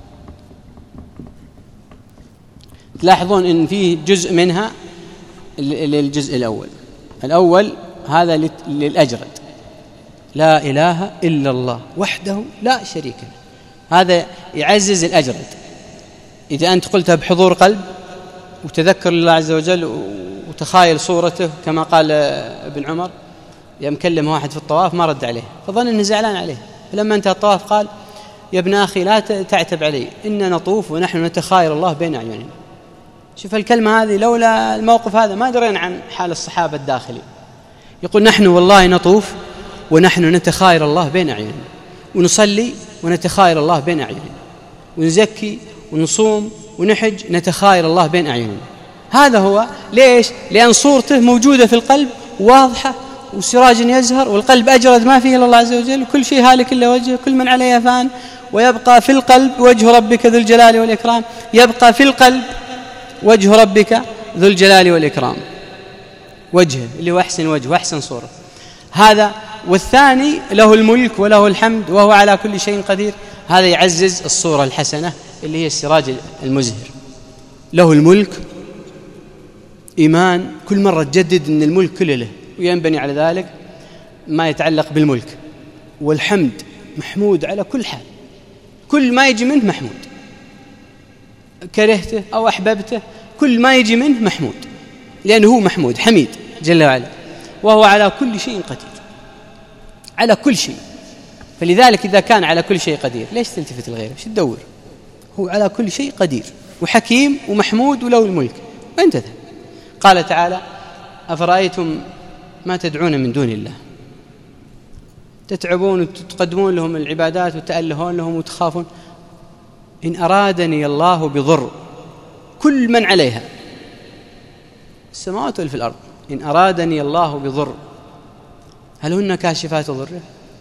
تلاحظون إن فيه جزء منها للجزء الأول. الأول هذا للأجرد: لا إله إلا الله وحده لا شريك له. هذا يعزز الأجرد. إذا أنت قلتها بحضور قلب وتذكر الله عز وجل وتخايل صورته، كما قال ابن عمر يوم كلم واحد في الطواف ما رد عليه فظن أنه زعلان عليه، فلما انتهى الطواف قال: يا ابن أخي لا تعتب علي، إننا نطوف ونحن نتخايل الله بين أعيننا. شوف الكلمة هذه، لولا الموقف هذا ما درينا عن حال الصحابة الداخلي. يقول: نحن والله نطوف ونحن نتخايل الله بين أعيننا، ونصلي ونتخايل الله بين أعيننا، ونزكي ونصوم ونحج نتخايل الله بين أعيننا. هذا هو. ليش؟ لأن صورته موجودة في القلب واضحة، وسراج يزهر، والقلب أجرد ما فيه إلا الله عز وجل، وكل شيء هالك إلا وجهه، كل من عليه فان، ويبقى في القلب وجه ربك ذو الجلال والإكرام. يبقى في القلب وجه ربك ذو الجلال والإكرام، وجهه اللي هو أحسن وجه وأحسن صورة. هذا. والثاني له الملك وله الحمد وهو على كل شيء قدير. هذا يعزز الصورة الحسنة اللي هي السراج المزهر. له الملك، إيمان، كل مرة تجدد أن الملك كله له، وينبني على ذلك ما يتعلق بالملك. والحمد محمود على كل حال، كل ما يجي منه محمود، كرهته أو أحببته كل ما يجي منه محمود، لأنه هو محمود حميد جل وعلا، وهو على كل شيء قدير، على كل شيء. فلذلك إذا كان على كل شيء قدير ليش تلتفت لغيره؟ وش تدور؟ هو على كل شيء قدير وحكيم ومحمود وله الملك، وين تذهب؟ قال تعالى: أفرأيتم ما تدعون من دون الله، تتعبون وتقدمون لهم العبادات وتألهون لهم وتخافون، إن أرادني الله بضر، كل من عليها السماوات والأرض في الأرض، إن أرادني الله بضر هل هن كاشفات ضره؟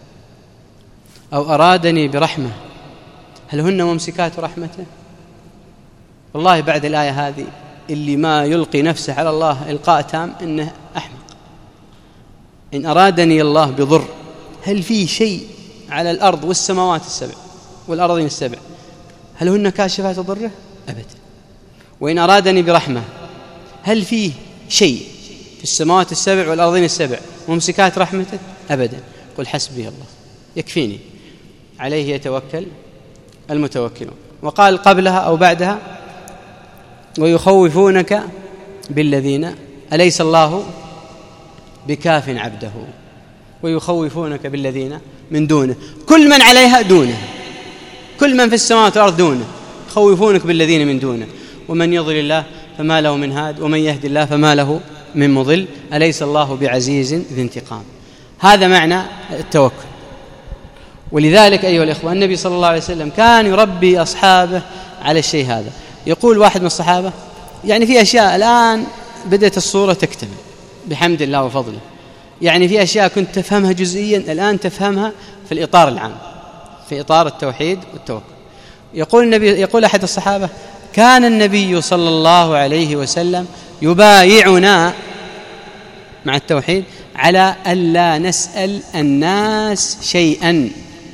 أو أرادني برحمة هل هن ممسكات رحمته؟ والله بعد الآية هذه اللي ما يلقي نفسه على الله إلقاء تام إنه أحمق. إن أرادني الله بضر، هل في شيء على الأرض والسماوات السبع والأرضين السبع هل هن كاشفات ضره؟ أبدا. وإن أرادني برحمة، هل فيه شيء في السماوات السبع والأرضين السبع ممسكات رحمته؟ أبدا. قل حسبي الله يكفيني، عليه يتوكل المتوكلون. وقال قبلها أو بعدها: ويخوفونك بالذين أليس الله بكاف عبده، ويخوفونك بالذين من دونه، كل من عليها دونه، كل من في السماوات والأرض دونه، يخوفونك بالذين من دونه، ومن يضل الله فما له من هاد، ومن يهدي الله فما له من مضل، أليس الله بعزيز ذي انتقام. هذا معنى التوكل. ولذلك أيها الإخوة النبي صلى الله عليه وسلم كان يربي أصحابه على الشيء هذا. يقول واحد من الصحابة: يعني في أشياء الآن بدأت الصورة تكتمل بحمد الله وفضله، يعني في أشياء كنت تفهمها جزئيا الآن تفهمها في الإطار العام، في إطار التوحيد والتوكل. يقول النبي يقول أحد الصحابة: كان النبي صلى الله عليه وسلم يبايعنا مع التوحيد على ألا نسأل الناس شيئا.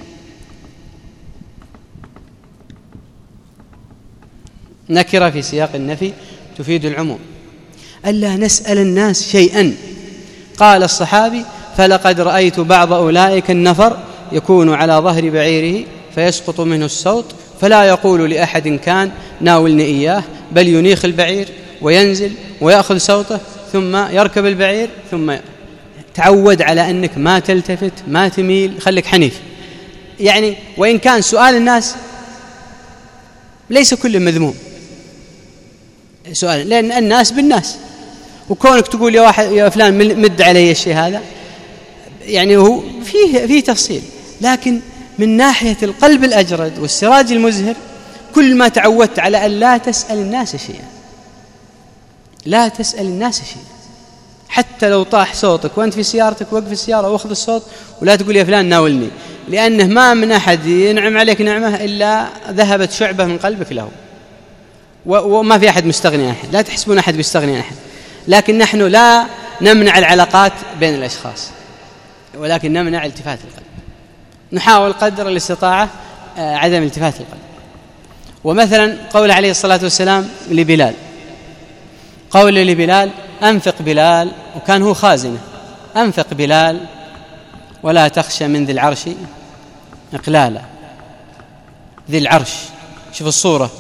نكرة في سياق النفي تفيد العموم، ألا نسأل الناس شيئا. قال الصحابي: فلقد رأيت بعض أولئك النفر يكون على ظهر بعيره فيسقط منه الصوت، فلا يقول لأحد كان ناولني إياه، بل ينيخ البعير وينزل ويأخذ صوته ثم يركب البعير، ثم تعود على أنك ما تلتفت ما تميل، خليك حنيف. يعني وإن كان سؤال الناس ليس كل مذموم سؤال، لأن الناس بالناس، وكونك تقول يا واحد يا فلان مد علي الشيء هذا يعني هو فيه فيه تفصيل، لكن من ناحية القلب الأجرد والسراج المزهر كل ما تعودت على أن لا تسأل الناس شيئا، لا تسأل الناس شيئا، حتى لو طاح صوتك وأنت في سيارتك وقف السيارة واخذ الصوت ولا تقول يا فلان ناولني، لأنه ما من أحد ينعم عليك نعمة إلا ذهبت شعبة من قلبك له، وما في أحد مستغني عن أحد، لا تحسبون أحد بيستغني عن أحد. لكن نحن لا نمنع العلاقات بين الأشخاص، ولكن نمنع التفات القلب، نحاول قدر الاستطاعة عدم التفات القلب. ومثلا قول عليه الصلاة والسلام لبلال، قول لبلال: أنفق بلال، وكان هو خازنه، أنفق بلال ولا تخشى من ذي العرش إقلالا. ذي العرش، شوف الصورة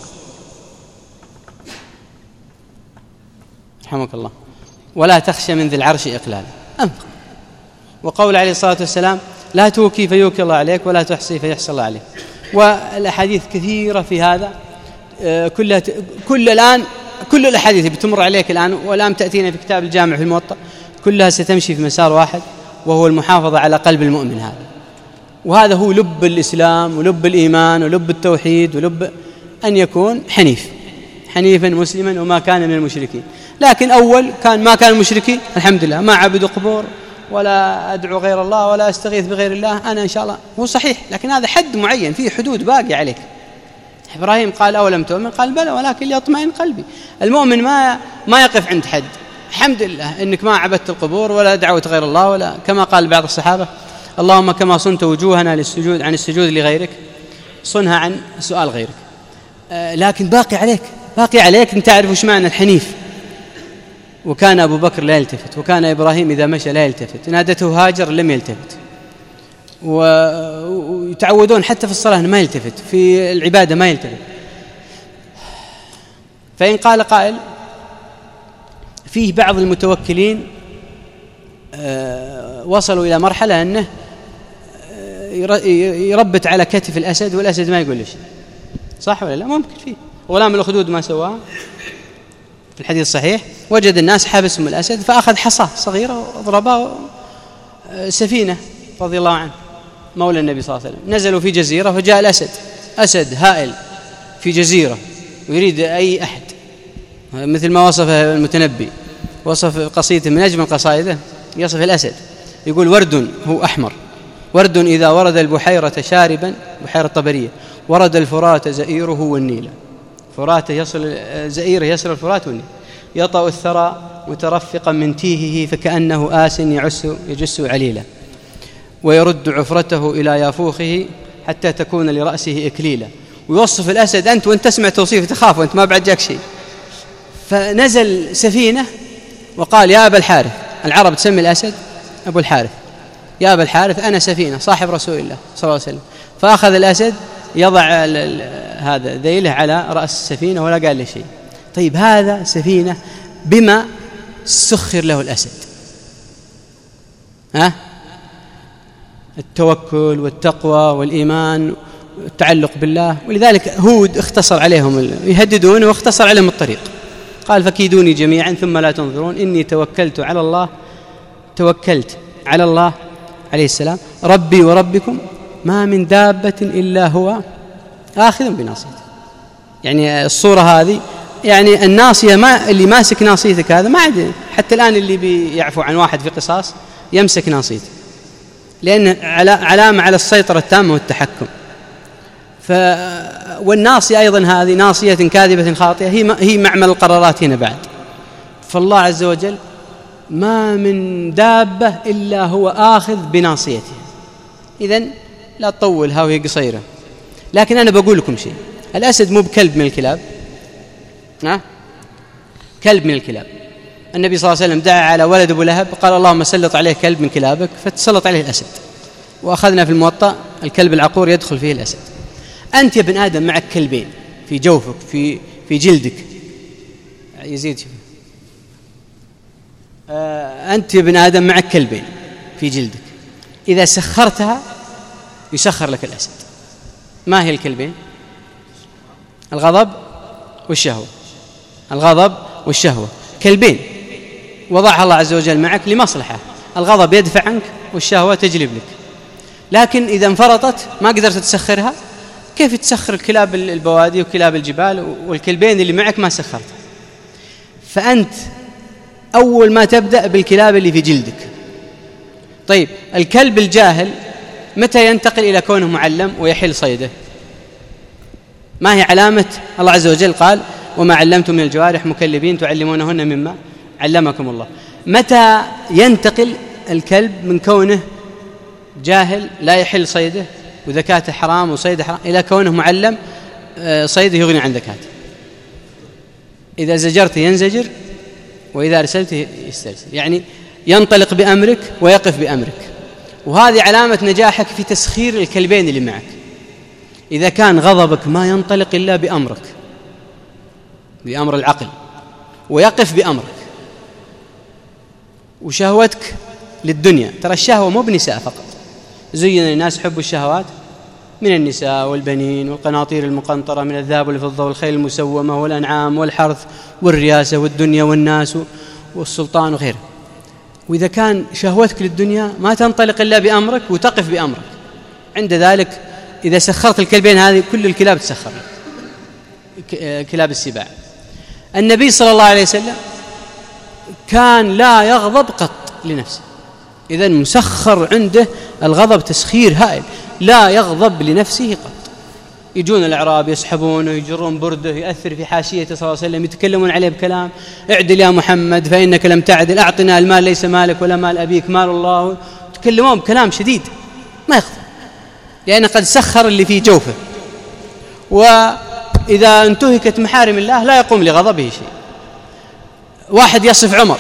رحمك الله، ولا تخشى من ذي العرش إقلالا، أنفق. وقول عليه الصلاة والسلام: لا توكي فيوكي الله عليك، ولا تحصي فيحصي الله عليك. والأحاديث كثيرة في هذا، كل كل الآن كل الأحاديث بتمر عليك الآن والآن تأتينا في كتاب الجامع في الموطأ، كلها ستمشي في مسار واحد، وهو المحافظة على قلب المؤمن هذا. وهذا هو لب الإسلام ولب الإيمان ولب التوحيد ولب أن يكون حنيف، حنيفا مسلما وما كان من المشركين. لكن أول كان ما كان المشركين الحمد لله، ما عبدوا قبور ولا أدعو غير الله ولا أستغيث بغير الله، أنا إن شاء الله. هو صحيح، لكن هذا حد معين، فيه حدود باقي عليك. إبراهيم قال: أولم تؤمن؟ قال: بلى ولكن ليطمئن قلبي. المؤمن ما ما يقف عند حد، الحمد لله إنك ما عبدت القبور ولا دعوت غير الله، ولا كما قال بعض الصحابة: اللهم كما صنت وجوهنا للسجود عن السجود لغيرك صنها عن سؤال غيرك. آه لكن باقي عليك، باقي عليك أن تعرف وش معنى الحنيف. وكان أبو بكر لا يلتفت، وكان إبراهيم إذا مشى لا يلتفت، نادته هاجر لم يلتفت. ويتعودون حتى في الصلاة ما يلتفت، في العبادة ما يلتفت. فإن قال قائل فيه بعض المتوكلين وصلوا إلى مرحلة أنه يربت على كتف الأسد والأسد ما يقول له شيء، صح ولا لا؟ ممكن. فيه غلام الأخدود ما سواه في الحديث الصحيح، وجد الناس حابسهم الأسد فأخذ حصاة صغيرة وضرباه سفينة رضي الله عنه مولى النبي صلى الله عليه وسلم. نزلوا في جزيرة فجاء الأسد، أسد هائل في جزيرة ويريد أي أحد، مثل ما وصفه المتنبي، وصف قصيدة من أجمل قصائده يصف الأسد، يقول: ورد هو أحمر، ورد إذا ورد البحيرة شاربا، بحيرة طبرية، ورد الفرات زئيره والنيل، فرات يصل زئيره يصل الفرات والنيل، يطأ الثرى مترفقا من تيهه فكأنه آس يعس يجس عليلا، ويرد عفرته إلى يافوخه حتى تكون لرأسه إكليلا. ويوصف الأسد أنت وأنت تسمع توصيف تخاف وأنت ما بعد جاك شيء. فنزل سفينة وقال: يا أبا الحارث، العرب تسمي الأسد أبو الحارث، يا أبا الحارث أنا سفينة صاحب رسول الله صلى الله عليه وسلم. فأخذ الأسد يضع هذا ذيله على رأس السفينة ولا قال له شيء. طيب هذا سفينة بما سخر له الأسد؟ ها؟ التوكل والتقوى والإيمان والتعلق بالله. ولذلك هود اختصر عليهم، يهددون واختصر عليهم الطريق، قال: فكيدوني جميعا ثم لا تنظرون إني توكلت على الله توكلت على الله عليه السلام ربي وربكم ما من دابة إلا هو آخذ بناصيته. يعني الصورة هذه، يعني الناصية ما اللي ماسك ناصيتك هذا ما عاد حتى الآن اللي بيعفو عن واحد في قصاص يمسك ناصيته، لأن علامة على السيطرة التامة والتحكم. ف والناصية أيضا هذه ناصية كاذبة خاطئة هي هي معمل القرارات هنا بعد. فالله عز وجل ما من دابة إلا هو آخذ بناصيتها. إذن لا تطولها وهي قصيرة. لكن أنا بقول لكم شيء، الأسد مو بكلب من الكلاب، ها؟ كلب من الكلاب. النبي صلى الله عليه وسلم دعا على ولد أبو لهب قال: اللهم سلط عليه كلب من كلابك، فتسلط عليه الأسد. وأخذنا في الموطأ الكلب العقور يدخل فيه الأسد. أنت يا ابن آدم معك كلبين في جوفك في في جلدك، يزيد شوف. آه أنت يا ابن آدم معك كلبين في جلدك، إذا سخرتها يسخر لك الأسد. ما هي الكلبين؟ الغضب والشهوة. الغضب والشهوة كلبين وضعها الله عز وجل معك لمصلحة. الغضب يدفع عنك والشهوة تجلب لك. لكن إذا انفرطت ما قدرت تسخرها، كيف تسخر الكلاب البوادي وكلاب الجبال والكلبين اللي معك ما سخرت؟ فأنت أول ما تبدأ بالكلاب اللي في جلدك. طيب الكلب الجاهل متى ينتقل إلى كونه معلم ويحل صيده؟ ما هي علامة؟ الله عز وجل قال: وما علمتم من الجوارح مكلبين تعلمونهن مما علمكم الله. متى ينتقل الكلب من كونه جاهل لا يحل صيده وذكاته حرام وصيده حرام إلى كونه معلم صيده يغني عن ذكاته؟ إذا زجرت ينزجر وإذا أرسلت يسترسل، يعني ينطلق بأمرك ويقف بأمرك. وهذه علامة نجاحك في تسخير الكلبين اللي معك. إذا كان غضبك ما ينطلق إلا بأمرك، بأمر العقل، ويقف بأمرك، وشهوتك للدنيا. ترى الشهوة مو بنساء فقط، زين الناس حب الشهوات من النساء والبنين والقناطير المقنطرة من الذهب والفضة والخيل المسومة والأنعام والحرث والرياسة والدنيا والناس والسلطان وغيره. وإذا كان شهوتك للدنيا ما تنطلق إلا بأمرك وتقف بأمرك، عند ذلك إذا سخرت الكلبين هذه كل الكلاب تسخر، كلاب السباع. النبي صلى الله عليه وسلم كان لا يغضب قط لنفسه، إذن مسخر عنده الغضب تسخير هائل، لا يغضب لنفسه قط. يجون الأعراب يسحبونه يجرون برده، يأثر في حاشيته صلى الله عليه وسلم، يتكلمون عليه بكلام: اعدل يا محمد فإنك لم تعدل، أعطنا المال ليس مالك ولا مال أبيك مال الله. يتكلمون بكلام شديد ما يخضب، لأنه قد سخر اللي في جوفه. وإذا انتهكت محارم الله لا يقوم لغضبه شيء. واحد يصف عمر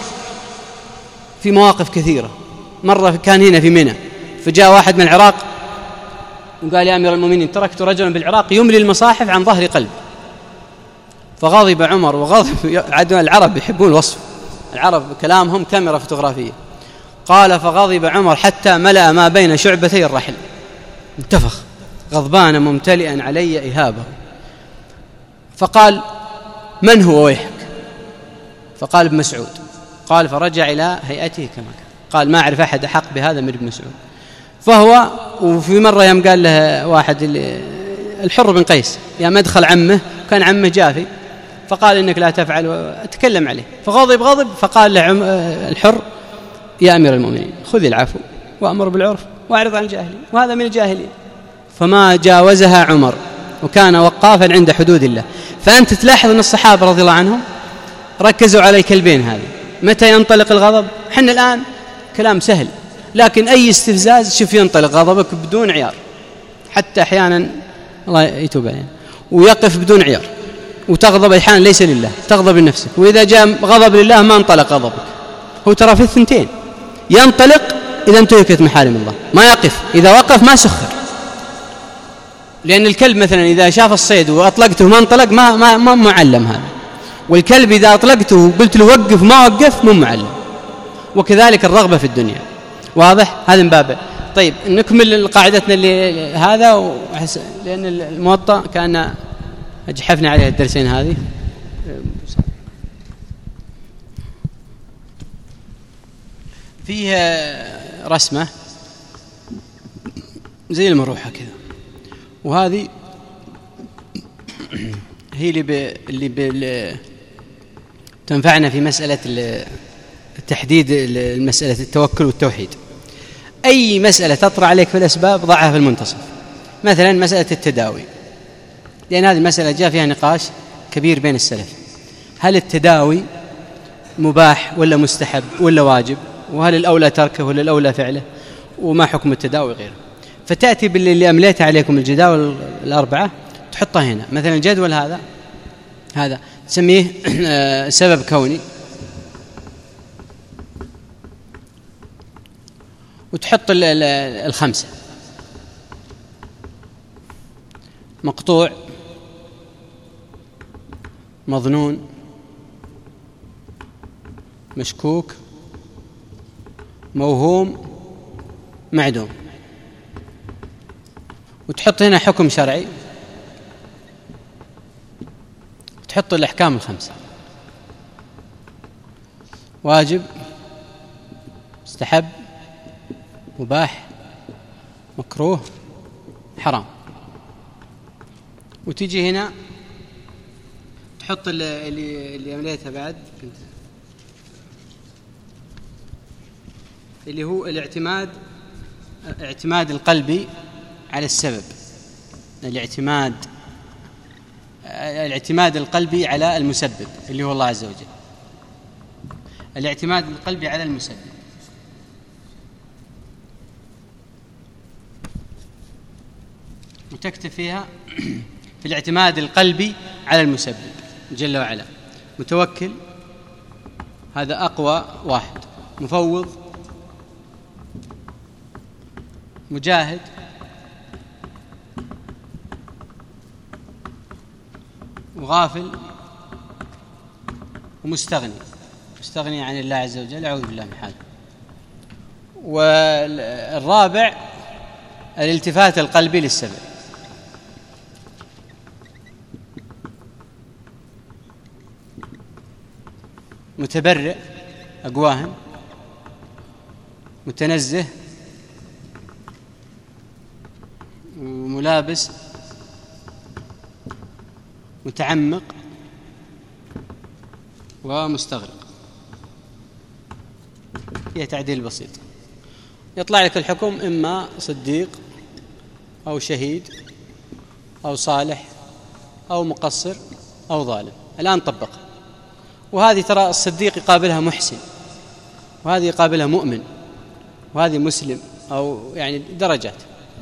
في مواقف كثيرة. مرة كان هنا في منى، فجاء واحد من العراق وقال يا أمير المؤمنين تركت رجلا بالعراق يملي المصاحف عن ظهر قلب. فغضب عمر وغضب العرب يحبون الوصف، العرب كلامهم كاميرا فوتوغرافية. قال فغضب عمر حتى ملأ ما بين شعبتي الرحل، انتفخ غضبان ممتلئا علي إهابه. فقال من هو ويحك؟ فقال ابن مسعود. قال فرجع إلى هيئته كما كان، قال ما أعرف أحد أحق بهذا من ابن مسعود. فهو وفي مرة يوم قال له واحد الحر بن قيس يا مدخل عمه، كان عمه جافي، فقال إنك لا تفعل وتكلم عليه، فغضب غضب فقال له الحر يا أمير المؤمنين خذ العفو وأمر بالعرف وأعرض عن الجاهلين، وهذا من الجاهلين. فما جاوزها عمر وكان وقافا عند حدود الله. فأنت تلاحظ أن الصحابة رضي الله عنهم ركزوا على الكلبين هذه، متى ينطلق الغضب. حنا الآن كلام سهل، لكن أي استفزاز شوف ينطلق غضبك بدون عيار، حتى أحيانا الله يتوب علينا ويقف بدون عيار، وتغضب أحيانا ليس لله، تغضب لنفسك. وإذا جاء غضب لله ما انطلق غضبك، هو ترى في الثنتين، ينطلق إذا انتهكت محارم الله، ما يقف، إذا وقف ما سخر. لأن الكلب مثلا إذا شاف الصيد وأطلقته ما انطلق ما, ما, ما معلم هذا، والكلب إذا أطلقته وقلت له وقف ما وقف مو معلم. وكذلك الرغبة في الدنيا، واضح؟ هذا من بابه. طيب نكمل قاعدتنا اللي هذا، وحس... لأن الموطأ كان أجحفنا عليه الدرسين هذه. فيها رسمة زي المروحة كذا، وهذه هي اللي ب... اللي ب... تنفعنا في مسألة التحديد، المسألة التوكل والتوحيد. أي مسألة تطرأ عليك في الأسباب ضعها في المنتصف. مثلا مسألة التداوي، لأن هذه المسألة جاء فيها نقاش كبير بين السلف، هل التداوي مباح ولا مستحب ولا واجب، وهل الأولى تركه ولا الأولى فعله، وما حكم التداوي غيره. فتأتي باللي أمليتها عليكم الجداول الأربعة تحطها هنا. مثلا الجدول هذا هذا تسميه سبب كوني، وتحط الخمسة: مقطوع، مظنون، مشكوك، موهوم، معدوم. وتحط هنا حكم شرعي، تحط الأحكام الخمسة: واجب، مستحب، مباح، مكروه، حرام. وتيجي هنا تحط اللي اللي أمليتها بعد، اللي هو الاعتماد الاعتماد القلبي على السبب، الاعتماد الاعتماد القلبي على المسبب اللي هو الله عز وجل، الاعتماد القلبي على المسبب. وتكتب فيها في الاعتماد القلبي على المسبب جل وعلا: متوكل، هذا أقوى واحد، مفوض، مجاهد، وغافل، ومستغني، مستغني عن الله عز وجل، أعوذ بالله من حاله. والرابع الالتفات القلبي للسبب، متبرئ، أقواهم، متنزه، وملابس، متعمق، ومستغرق. هي تعديل بسيط، يطلع لك الحكم إما صديق أو شهيد أو صالح أو مقصر أو ظالم. الآن طبقها. وهذه ترى الصديق يقابلها محسن، وهذه يقابلها مؤمن، وهذه مسلم، أو يعني درجات.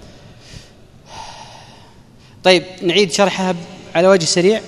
طيب نعيد شرحها على وجه سريع.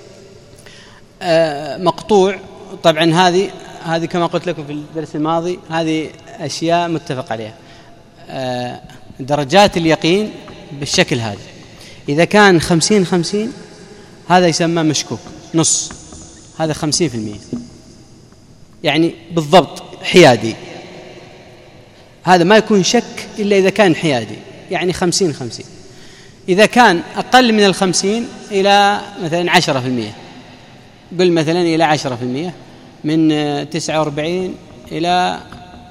آه مقطوع، طبعا هذه هذه كما قلت لكم في الدرس الماضي، هذه أشياء متفق عليها. آه درجات اليقين بالشكل هذا. إذا كان خمسين خمسين هذا يسمى مشكوك نص، هذا خمسين في المئة يعني بالضبط حيادي. هذا ما يكون شك إلا إذا كان حيادي، يعني خمسين خمسين. إذا كان أقل من الخمسين إلى مثلا عشرة في المئة، قل مثلا إلى عشرة في المئة، من تسعة وأربعين إلى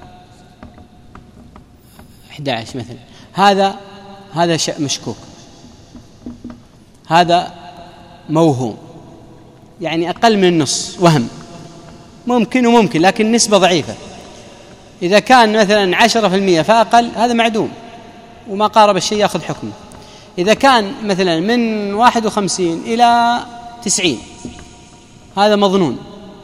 أحد عشر مثلا، هذا هذا مشكوك، هذا موهوم، يعني أقل من النص، وهم ممكن وممكن لكن نسبة ضعيفة. إذا كان مثلا عشرة في المئة فأقل هذا معدوم وما قارب الشيء يأخذ حكمه. إذا كان مثلا من واحد وخمسين إلى تسعين هذا مظنون.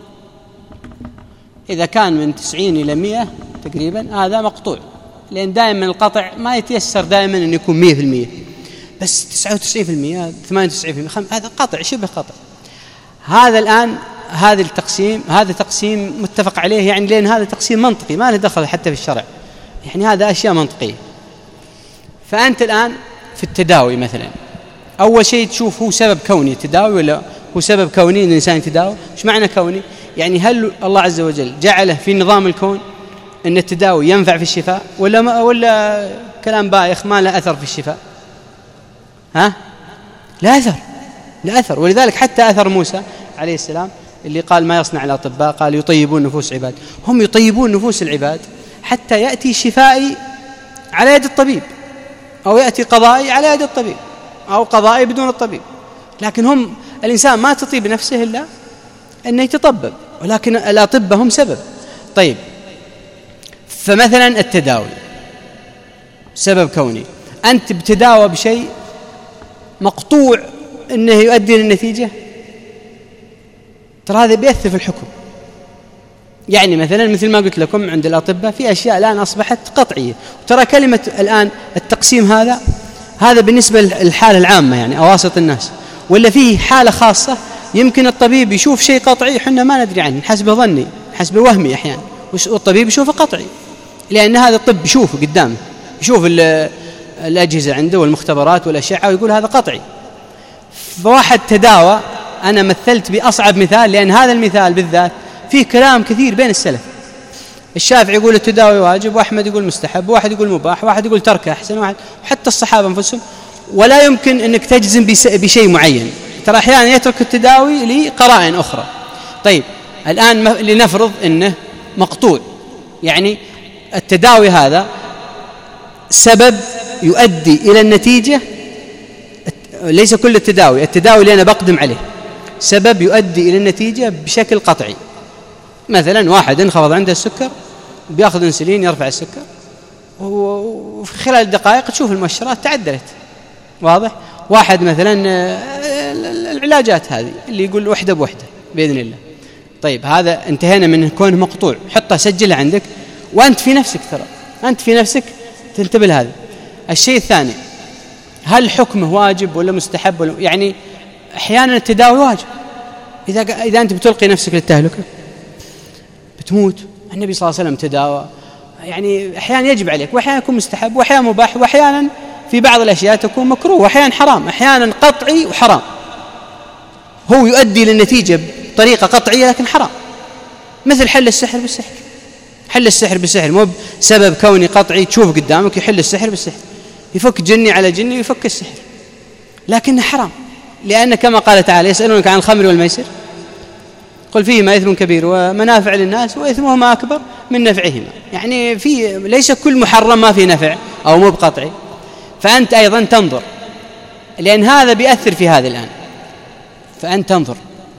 إذا كان من تسعين إلى مئة تقريبا هذا مقطوع، لأن دائما القطع ما يتيسر دائما أن يكون مئة في المئة، بس تسعة وتسعين في المئة ثمانية وتسعين في المئة هذا قطع شبه قطع. هذا الآن هذا التقسيم هذا تقسيم متفق عليه، يعني لأن هذا تقسيم منطقي ما له دخل حتى في الشرع، يعني هذا أشياء منطقية. فأنت الآن في التداوي مثلا أول شيء تشوف هو سبب كوني التداوي ولا هو سبب كوني أن الإنسان يتداوي. إيش معنى كوني؟ يعني هل الله عز وجل جعله في نظام الكون أن التداوي ينفع في الشفاء ولا ما ولا كلام بايخ ما له أثر في الشفاء؟ ها؟ لا أثر، لا أثر. ولذلك حتى أثر موسى عليه السلام اللي قال ما يصنع الأطباء، قال يطيبون نفوس عباد. هم يطيبون نفوس العباد حتى يأتي شفائي على يد الطبيب، أو يأتي قضائي على يد الطبيب، أو قضائي بدون الطبيب. لكن هم الإنسان ما تطيب نفسه إلا أنه يتطبب، ولكن الأطباء هم سبب. طيب، فمثلا التداوي سبب كوني، أنت بتداوى بشيء مقطوع أنه يؤدي للنتيجة، ترى هذا بيأثر في الحكم. يعني مثلا مثل ما قلت لكم عند الأطباء في أشياء الآن أصبحت قطعية. ترى كلمة الآن التقسيم هذا هذا بالنسبة للحالة العامة يعني أواسط الناس، ولا فيه حالة خاصة يمكن الطبيب يشوف شيء قطعي حنا ما ندري عنه، حسب ظني حسب وهمي أحيانا، والطبيب يشوفه قطعي لأن هذا الطب يشوفه قدامه، يشوف الأجهزة عنده والمختبرات والأشعة ويقول هذا قطعي. فواحد تداوى، أنا مثلت بأصعب مثال لأن هذا المثال بالذات فيه كلام كثير بين السلف. الشافعي يقول التداوي واجب، وأحمد يقول مستحب، واحد يقول مباح، واحد يقول تركه أحسن، واحد وحتى الصحابة أنفسهم. ولا يمكن أنك تجزم بشيء معين، ترى أحيانا يترك التداوي لقرائن أخرى. طيب الآن لنفرض أنه مقطوع، يعني التداوي هذا سبب يؤدي إلى النتيجة، ليس كل التداوي، التداوي اللي أنا بقدم عليه سبب يؤدي إلى النتيجة بشكل قطعي. مثلا واحد انخفض عنده السكر بياخذ انسولين يرفع السكر، وفي خلال دقائق تشوف المؤشرات تعدلت، واضح. واحد مثلا العلاجات هذه اللي يقول وحدة بوحدة بإذن الله. طيب هذا انتهينا من كونه مقطوع، حطه سجله عندك، وأنت في نفسك ترى أنت في نفسك تنتبه لهذا. الشيء الثاني، هل حكمه واجب ولا مستحب ولا يعني أحيانا التداوي واجب. إذا إذا أنت بتلقي نفسك للتهلكة بتموت، النبي صلى الله عليه وسلم تداوى، يعني أحيانا يجب عليك، وأحيانا يكون مستحب، وأحيانا مباح، وأحيانا في بعض الأشياء تكون مكروه، وأحيانا حرام، أحيانا قطعي وحرام. هو يؤدي للنتيجة بطريقة قطعية لكن حرام، مثل حل السحر بالسحر. حل السحر بالسحر مو بسبب كوني قطعي تشوف قدامك يحل السحر بالسحر، يفك جني على جني ويفك السحر، لكنه حرام. لأن كما قال تعالى يسألونك عن الخمر والميسر قل فيهما إثم كبير ومنافع للناس وإثمهما أكبر من نفعهما. يعني في ليس كل محرم ما في نفع أو مو بقطعي. فأنت أيضا تنظر، لأن هذا بيأثر في هذا الآن، فأنت تنظر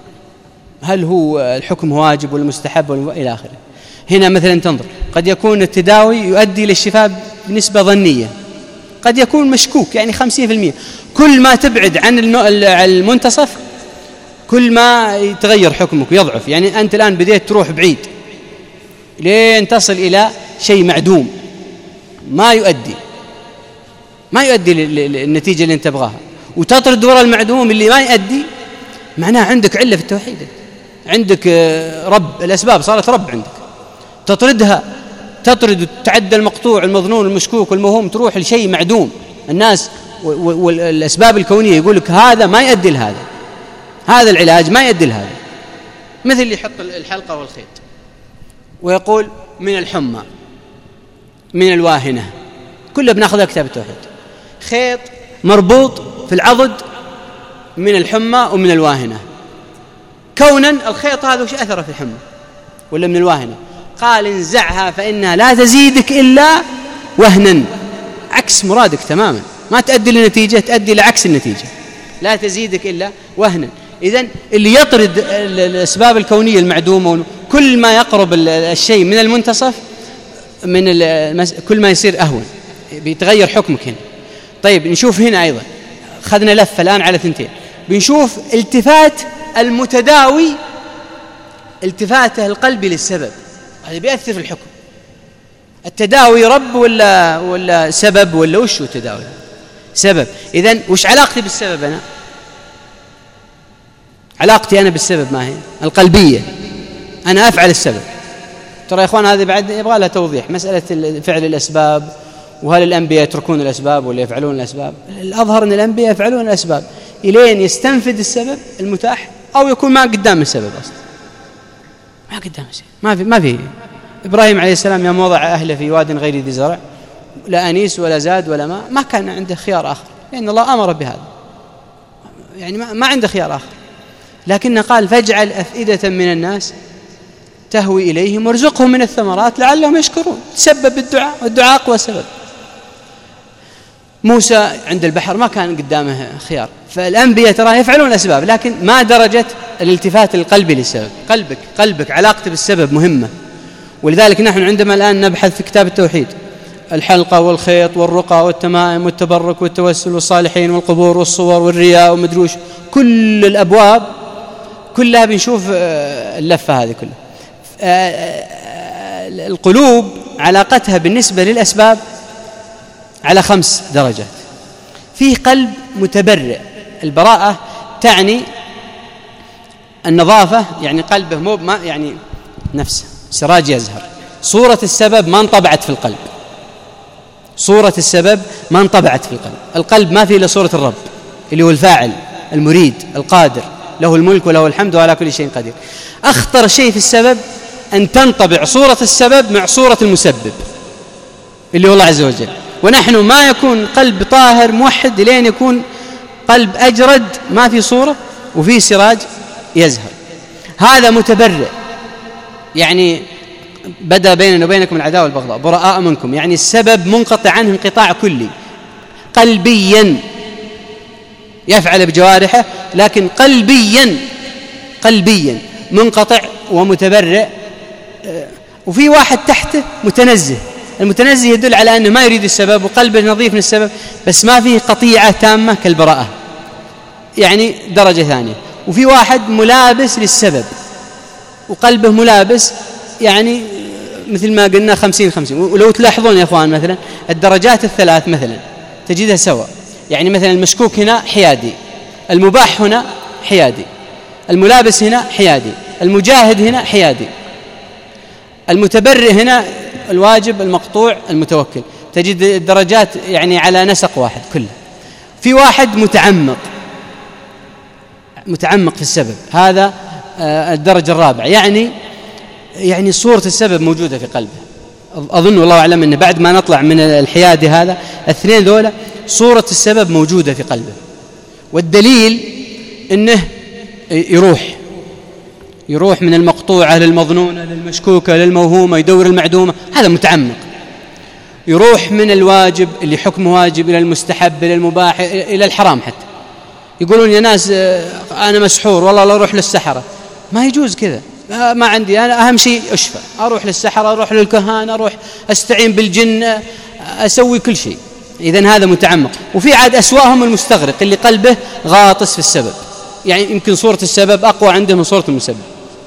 هل هو الحكم واجب ولا مستحب ولا إلى آخره. هنا مثلا تنظر، قد يكون التداوي يؤدي للشفاء بنسبة ظنية، قد يكون مشكوك يعني خمسين في المئة. كل ما تبعد عن المنتصف كل ما يتغير حكمك ويضعف. يعني أنت الآن بديت تروح بعيد لين تصل إلى شيء معدوم ما يؤدي ما يؤدي للنتيجة اللي أنت تبغاها، وتطرد وراء المعدوم اللي ما يؤدي، معناه عندك علة في التوحيد، عندك رب، الأسباب صارت رب عندك، تطردها تطرد وتعدى المقطوع المظنون المشكوك والموهوم، تروح لشيء معدوم. الناس والأسباب الكونية يقول لك هذا ما يؤدي لهذا، هذا العلاج ما يؤدي لهذا. مثل اللي يحط الحلقة والخيط ويقول من الحمى، من الواهنة، كله بناخذها كتاب التوحيد. خيط مربوط في العضد من الحمى ومن الواهنة، كونا الخيط هذا وش أثره في الحمى ولا من الواهنة؟ قال انزعها فإنها لا تزيدك إلا وهنا، عكس مرادك تماما، ما تؤدي لنتيجة، تؤدي لعكس النتيجة، لا تزيدك إلا وهنا. إذن اللي يطرد الأسباب الكونية المعدومة كل ما يقرب الشيء من المنتصف من المس... كل ما يصير أهون، بيتغير حكمك هنا. طيب نشوف هنا أيضا، خذنا لفة الآن على ثنتين، بنشوف التفات المتداوي، التفاته القلبي للسبب، هذا بيأثر في الحكم. التداوي رب ولا ولا سبب ولا وش هو التداوي؟ سبب. إذن وش علاقتي بالسبب؟ أنا علاقتي أنا بالسبب ما هي؟ القلبية، أنا أفعل السبب. ترى يا إخوان هذه بعد يبغى لها توضيح، مسألة فعل الأسباب، وهل الأنبياء يتركون الأسباب ولا يفعلون الأسباب؟ الأظهر أن الأنبياء يفعلون الأسباب إلين يستنفذ السبب المتاح، أو يكون ما قدام السبب أصلا، ما قدام السبب، ما في ما في إبراهيم عليه السلام يوم وضع أهله في واد غير ذي زرع، لا أنيس ولا زاد ولا ماء، ما كان عنده خيار آخر، لأن الله أمر بهذا، يعني ما, ما عنده خيار آخر. لكن قال فاجعل أفئدة من الناس تهوي إليهم وارزقهم من الثمرات لعلهم يشكرون، تسبب بالدعاء، والدعاء أقوى سبب. موسى عند البحر ما كان قدامه خيار. فالأنبياء ترى يفعلون الأسباب، لكن ما درجة الالتفات القلبي للسبب. قلبك قلبك علاقته بالسبب مهمة. ولذلك نحن عندما الآن نبحث في كتاب التوحيد الحلقة والخيط والرقى والتمائم والتبرك والتوسل والصالحين والقبور والصور والرياء ومدروش، كل الأبواب كلها بنشوف اللفة هذه كلها. القلوب علاقتها بالنسبة للأسباب على خمس درجات. فيه قلب متبرئ، البراءة تعني النظافة، يعني قلبه مو ما يعني نفسه سراج يزهر، صورة السبب ما انطبعت في القلب، صورة السبب ما انطبعت في القلب. القلب ما فيه إلا صورة الرب اللي هو الفاعل المريد القادر، له الملك وله الحمد وعلى كل شيء قدير. أخطر شيء في السبب أن تنطبع صورة السبب مع صورة المسبب اللي هو الله عز وجل. ونحن ما يكون قلب طاهر موحد لين يكون قلب أجرد ما في صورة وفيه سراج يزهر. هذا متبرئ، يعني بدأ بيننا وبينكم العداوة والبغضاء براء منكم، يعني السبب منقطع عنه انقطاع كلي. قلبيا يفعل بجوارحه، لكن قلبيا قلبيا منقطع ومتبرئ. وفي واحد تحته متنزه، المتنزه يدل على أنه ما يريد السبب وقلبه نظيف من السبب، بس ما فيه قطيعة تامة كالبراءة، يعني درجة ثانية. وفي واحد ملابس للسبب وقلبه ملابس، يعني مثل ما قلنا خمسين خمسين. ولو تلاحظون يا أخوان مثلا الدرجات الثلاث مثلا تجدها سوا، يعني مثلا المشكوك هنا حيادي، المباح هنا حيادي، الملابس هنا حيادي، المجاهد هنا حيادي، المتبرئ هنا الواجب، المقطوع المتوكل. تجد الدرجات يعني على نسق واحد كله. في واحد متعمق متعمق في السبب، هذا الدرجة الرابعة، يعني يعني صورة السبب موجودة في قلبه. أظن والله أعلم أن بعد ما نطلع من الحيادي هذا الاثنين ذولا صورة السبب موجودة في قلبه. والدليل أنه يروح يروح من المقطوعة للمظنونة للمشكوكة للموهومة، يدور المعدومة، هذا متعمق. يروح من الواجب اللي حكمه واجب إلى المستحب إلى المباح إلى الحرام. حتى يقولون يا ناس أنا مسحور والله لا أروح للسحرة، ما يجوز كذا، ما عندي أنا أهم شيء أشفى، أروح للسحرة، أروح للكهان، أروح أستعين بالجن، أسوي كل شيء. إذن هذا متعمق. وفي عاد أسوأهم المستغرق اللي قلبه غاطس في السبب، يعني يمكن صورة السبب أقوى عنده من صورة المسبب،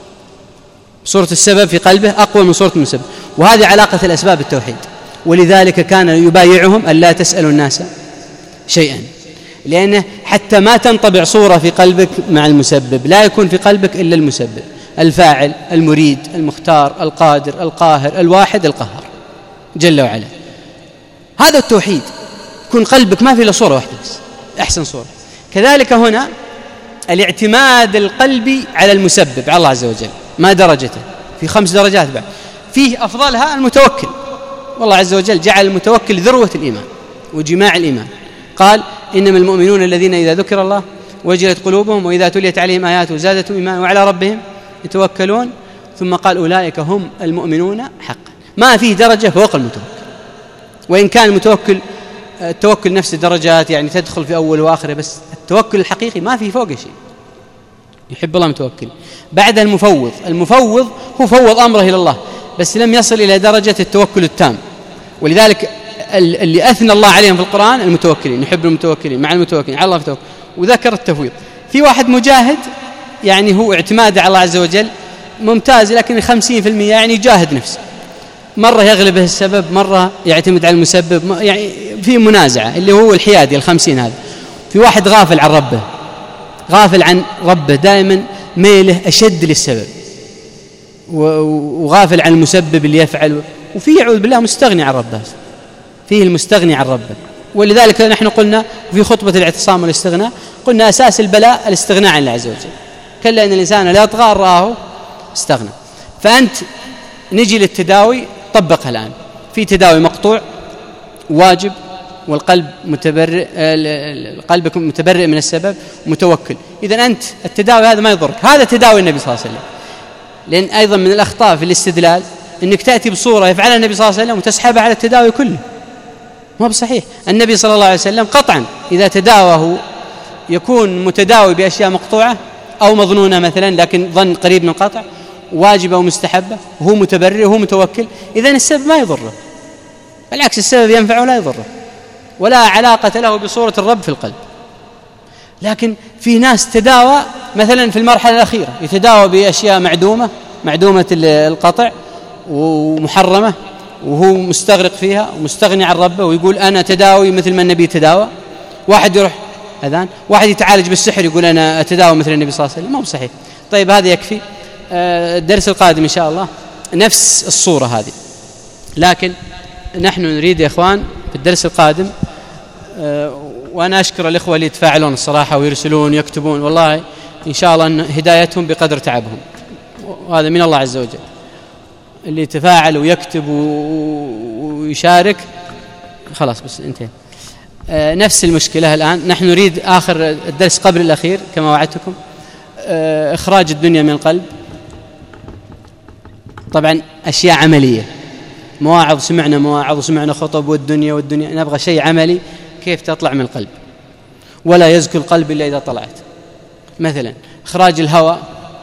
صورة السبب في قلبه أقوى من صورة المسبب. وهذه علاقة الأسباب التوحيد. ولذلك كان يبايعهم أن لا تسألوا الناس شيئا، لأنه حتى ما تنطبع صورة في قلبك مع المسبب، لا يكون في قلبك إلا المسبب الفاعل المريد المختار القادر القاهر الواحد القهار جل وعلا. هذا التوحيد. يكون قلبك ما في إلا صورة واحدة بس، أحسن صورة. كذلك هنا الاعتماد القلبي على المسبب، على الله عز وجل، ما درجته، في خمس درجات بعد، فيه أفضلها المتوكل، والله عز وجل جعل المتوكل ذروة الإيمان وجماع الإيمان. قال إنما المؤمنون الذين إذا ذكر الله وجلت قلوبهم وإذا تليت عليهم آياته زادتهم إيمانا وعلى ربهم يتوكلون. ثم قال أولئك هم المؤمنون حقا. ما فيه درجة فوق المتوكل، وإن كان المتوكل التوكل نفس الدرجات، يعني تدخل في أول وآخره، بس التوكل الحقيقي ما فيه فوق شيء. يحب الله متوكل. بعد المفوض، المفوض هو فوض أمره إلى الله بس لم يصل إلى درجة التوكل التام، ولذلك اللي أثنى الله عليهم في القرآن المتوكلين، يحب المتوكلين، مع المتوكلين على الله متوكل، وذكر التفويض. في واحد مجاهد يعني هو اعتماده على الله عز وجل ممتاز، لكن خمسين في المئة يعني يجاهد نفسه، مرة يغلبه السبب، مرة يعتمد على المسبب، يعني في منازعة، اللي هو الحيادي الخمسين هذا. في واحد غافل عن ربه، غافل عن ربه، دائما ميله أشد للسبب، وغافل عن المسبب اللي يفعل. وفي يعوذ بالله مستغني عن ربه، فيه المستغني عن ربه. ولذلك نحن قلنا في خطبة الاعتصام والاستغناء، قلنا أساس البلاء الاستغناء عن الله عز وجل. كلا إن الإنسان لا يطغى أن رآه استغنى. فأنت نجي للتداوي، طبقها الآن. في تداوي مقطوع واجب، والقلب متبرئ، قلبك متبرئ من السبب، متوكل. إذن أنت التداوي هذا ما يضرك، هذا تداوي النبي صلى الله عليه وسلم. لأن أيضا من الأخطاء في الاستدلال أنك تأتي بصورة يفعلها النبي صلى الله عليه وسلم وتسحبها على التداوي كله، ما بصحيح. النبي صلى الله عليه وسلم قطعا إذا تداوه يكون متداوي بأشياء مقطوعة أو مظنونة مثلا، لكن ظن قريب من قطع، واجبة ومستحبة، وهو متبرئ وهو متوكل، إذن السبب ما يضره، بالعكس السبب ينفعه ولا يضره، ولا علاقة له بصورة الرب في القلب. لكن في ناس تداوى مثلا في المرحلة الأخيرة يتداوى بأشياء معدومة، معدومة القطع ومحرمة، وهو مستغرق فيها ومستغني عن ربه، ويقول أنا تداوي مثل ما النبي تداوى. واحد يروح أذان، واحد يتعالج بالسحر يقول أنا أتداوى مثل النبي صلى الله عليه وسلم، ما هو صحيح. طيب هذا يكفي. الدرس القادم إن شاء الله نفس الصورة هذه، لكن نحن نريد يا إخوان في الدرس القادم، وأنا أشكر الإخوة اللي يتفاعلون الصراحة ويرسلون ويكتبون، والله إن شاء الله أن هدايتهم بقدر تعبهم، وهذا من الله عز وجل. اللي يتفاعل ويكتب ويشارك خلاص بس انتهى. نفس المشكلة الآن. نحن نريد آخر الدرس قبل الأخير كما وعدتكم إخراج الدنيا من القلب. طبعا أشياء عملية، مواعظ، سمعنا مواعظ وسمعنا خطب والدنيا والدنيا، نبغى شيء عملي كيف تطلع من القلب. ولا يزكو القلب إلا إذا طلعت. مثلا إخراج الهوى،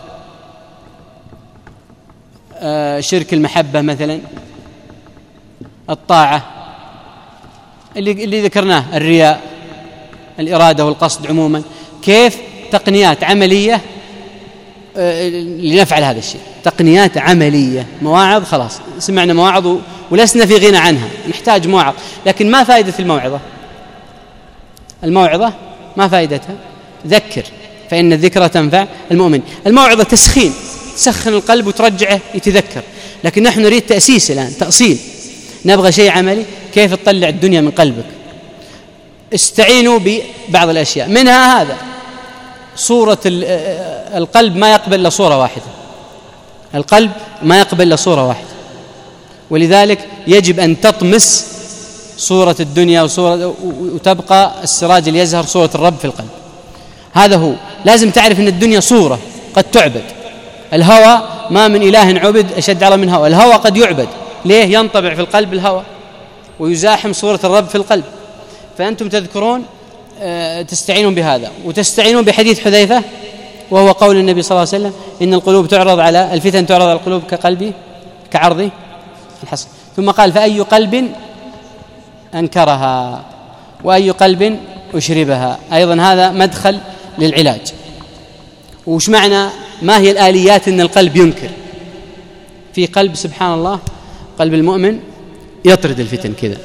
آه شرك المحبة مثلا، الطاعة اللي, اللي ذكرناه، الرياء، الإرادة والقصد عموما، كيف تقنيات عملية آه لنفعل هذا الشيء، تقنيات عملية. مواعظ خلاص سمعنا مواعظ ولسنا في غنى عنها، نحتاج مواعظ، لكن ما فائدة الموعظة؟ الموعظة ما فائدتها؟ ذكر فإن الذكرى تنفع المؤمن. الموعظة تسخين، تسخن القلب وترجعه يتذكر، لكن نحن نريد تأسيس الآن، تأصيل. نبغى شيء عملي، كيف تطلع الدنيا من قلبك. استعينوا ببعض الأشياء، منها هذا صورة القلب ما يقبل إلا صورة واحدة، القلب ما يقبل إلا صورة واحدة، ولذلك يجب أن تطمس صورة الدنيا وصورة، وتبقى السراج اللي يزهر صورة الرب في القلب. هذا هو. لازم تعرف أن الدنيا صورة قد تعبد. الهوى ما من إله عبد أشد على من هوى، الهوى قد يعبد. ليه؟ ينطبع في القلب الهوى ويزاحم صورة الرب في القلب. فأنتم تذكرون أه تستعينون بهذا، وتستعينون بحديث حذيفة، وهو قول النبي صلى الله عليه وسلم إن القلوب تعرض على الفتن، تعرض على القلوب كقلبي كعرض الحصى. ثم قال فأي قلب أنكرها وأي قلب أشربها. أيضا هذا مدخل للعلاج. وش معنى ما هي الآليات إن القلب ينكر؟ في قلب سبحان الله، قلب المؤمن يطرد الفتن كذا،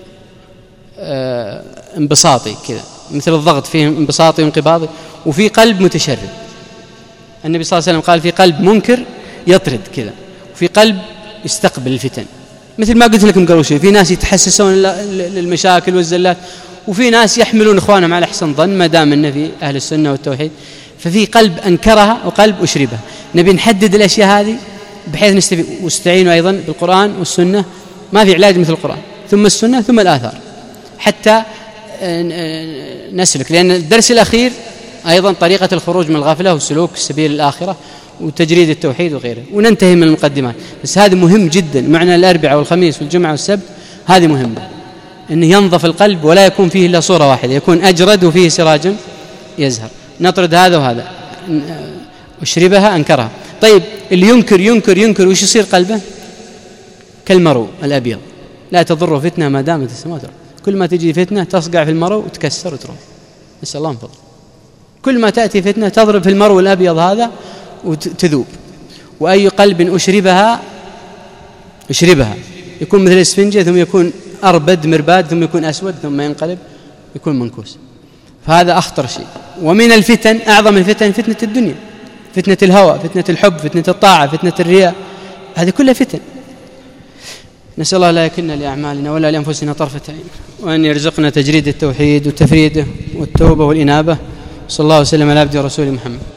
آه انبساطي كذا، مثل الضغط فيه انبساطي وانقباضي. وفي قلب متشرب، النبي صلى الله عليه وسلم قال في قلب منكر يطرد كذا، وفي قلب يستقبل الفتن. مثل ما قلت لكم قبل شوي، في ناس يتحسسون للمشاكل والزلات، وفي ناس يحملون إخوانهم على أحسن ظن ما دام أن في أهل السنة والتوحيد، ففي قلب أنكرها وقلب أشربها. نبي نحدد الأشياء هذه بحيث نستفيد، واستعينوا أيضا بالقرآن والسنة، ما في علاج مثل القرآن ثم السنة ثم الآثار حتى نسلك. لأن الدرس الأخير أيضا طريقة الخروج من الغفلة وسلوك سبيل الآخرة وتجريد التوحيد وغيره، وننتهي من المقدمات. بس هذا مهم جدا، معنى الأربعاء والخميس والجمعة والسبت هذه مهمة، أنه ينظف القلب ولا يكون فيه إلا صورة واحدة، يكون أجرد وفيه سراج يزهر. نطرد هذا وهذا، أشربها أنكرها. طيب اللي ينكر ينكر ينكر وش يصير قلبه؟ كالمرو الأبيض، لا تضر فتنة ما دامت السماوات، كل ما تجي فتنة تصقع في المرو وتكسر وتروح، نسأل الله من فضله. كل ما تأتي فتنة تضرب في المرو الأبيض هذا وتذوب. وأي قلب أشربها أشربها يكون مثل الإسفنجة، ثم يكون أربد مرباد، ثم يكون أسود، ثم ينقلب يكون منكوس. فهذا أخطر شيء. ومن الفتن أعظم الفتن فتنة الدنيا، فتنة الهوى، فتنة الحب، فتنة الطاعة، فتنة الرياء، هذه كلها فتن. نسأل الله لا يكلنا لأعمالنا ولا لأنفسنا طرفة عين، وأن يرزقنا تجريد التوحيد والتفريد والتوبة والإنابة. صلى الله وسلم على عبده ورسوله محمد.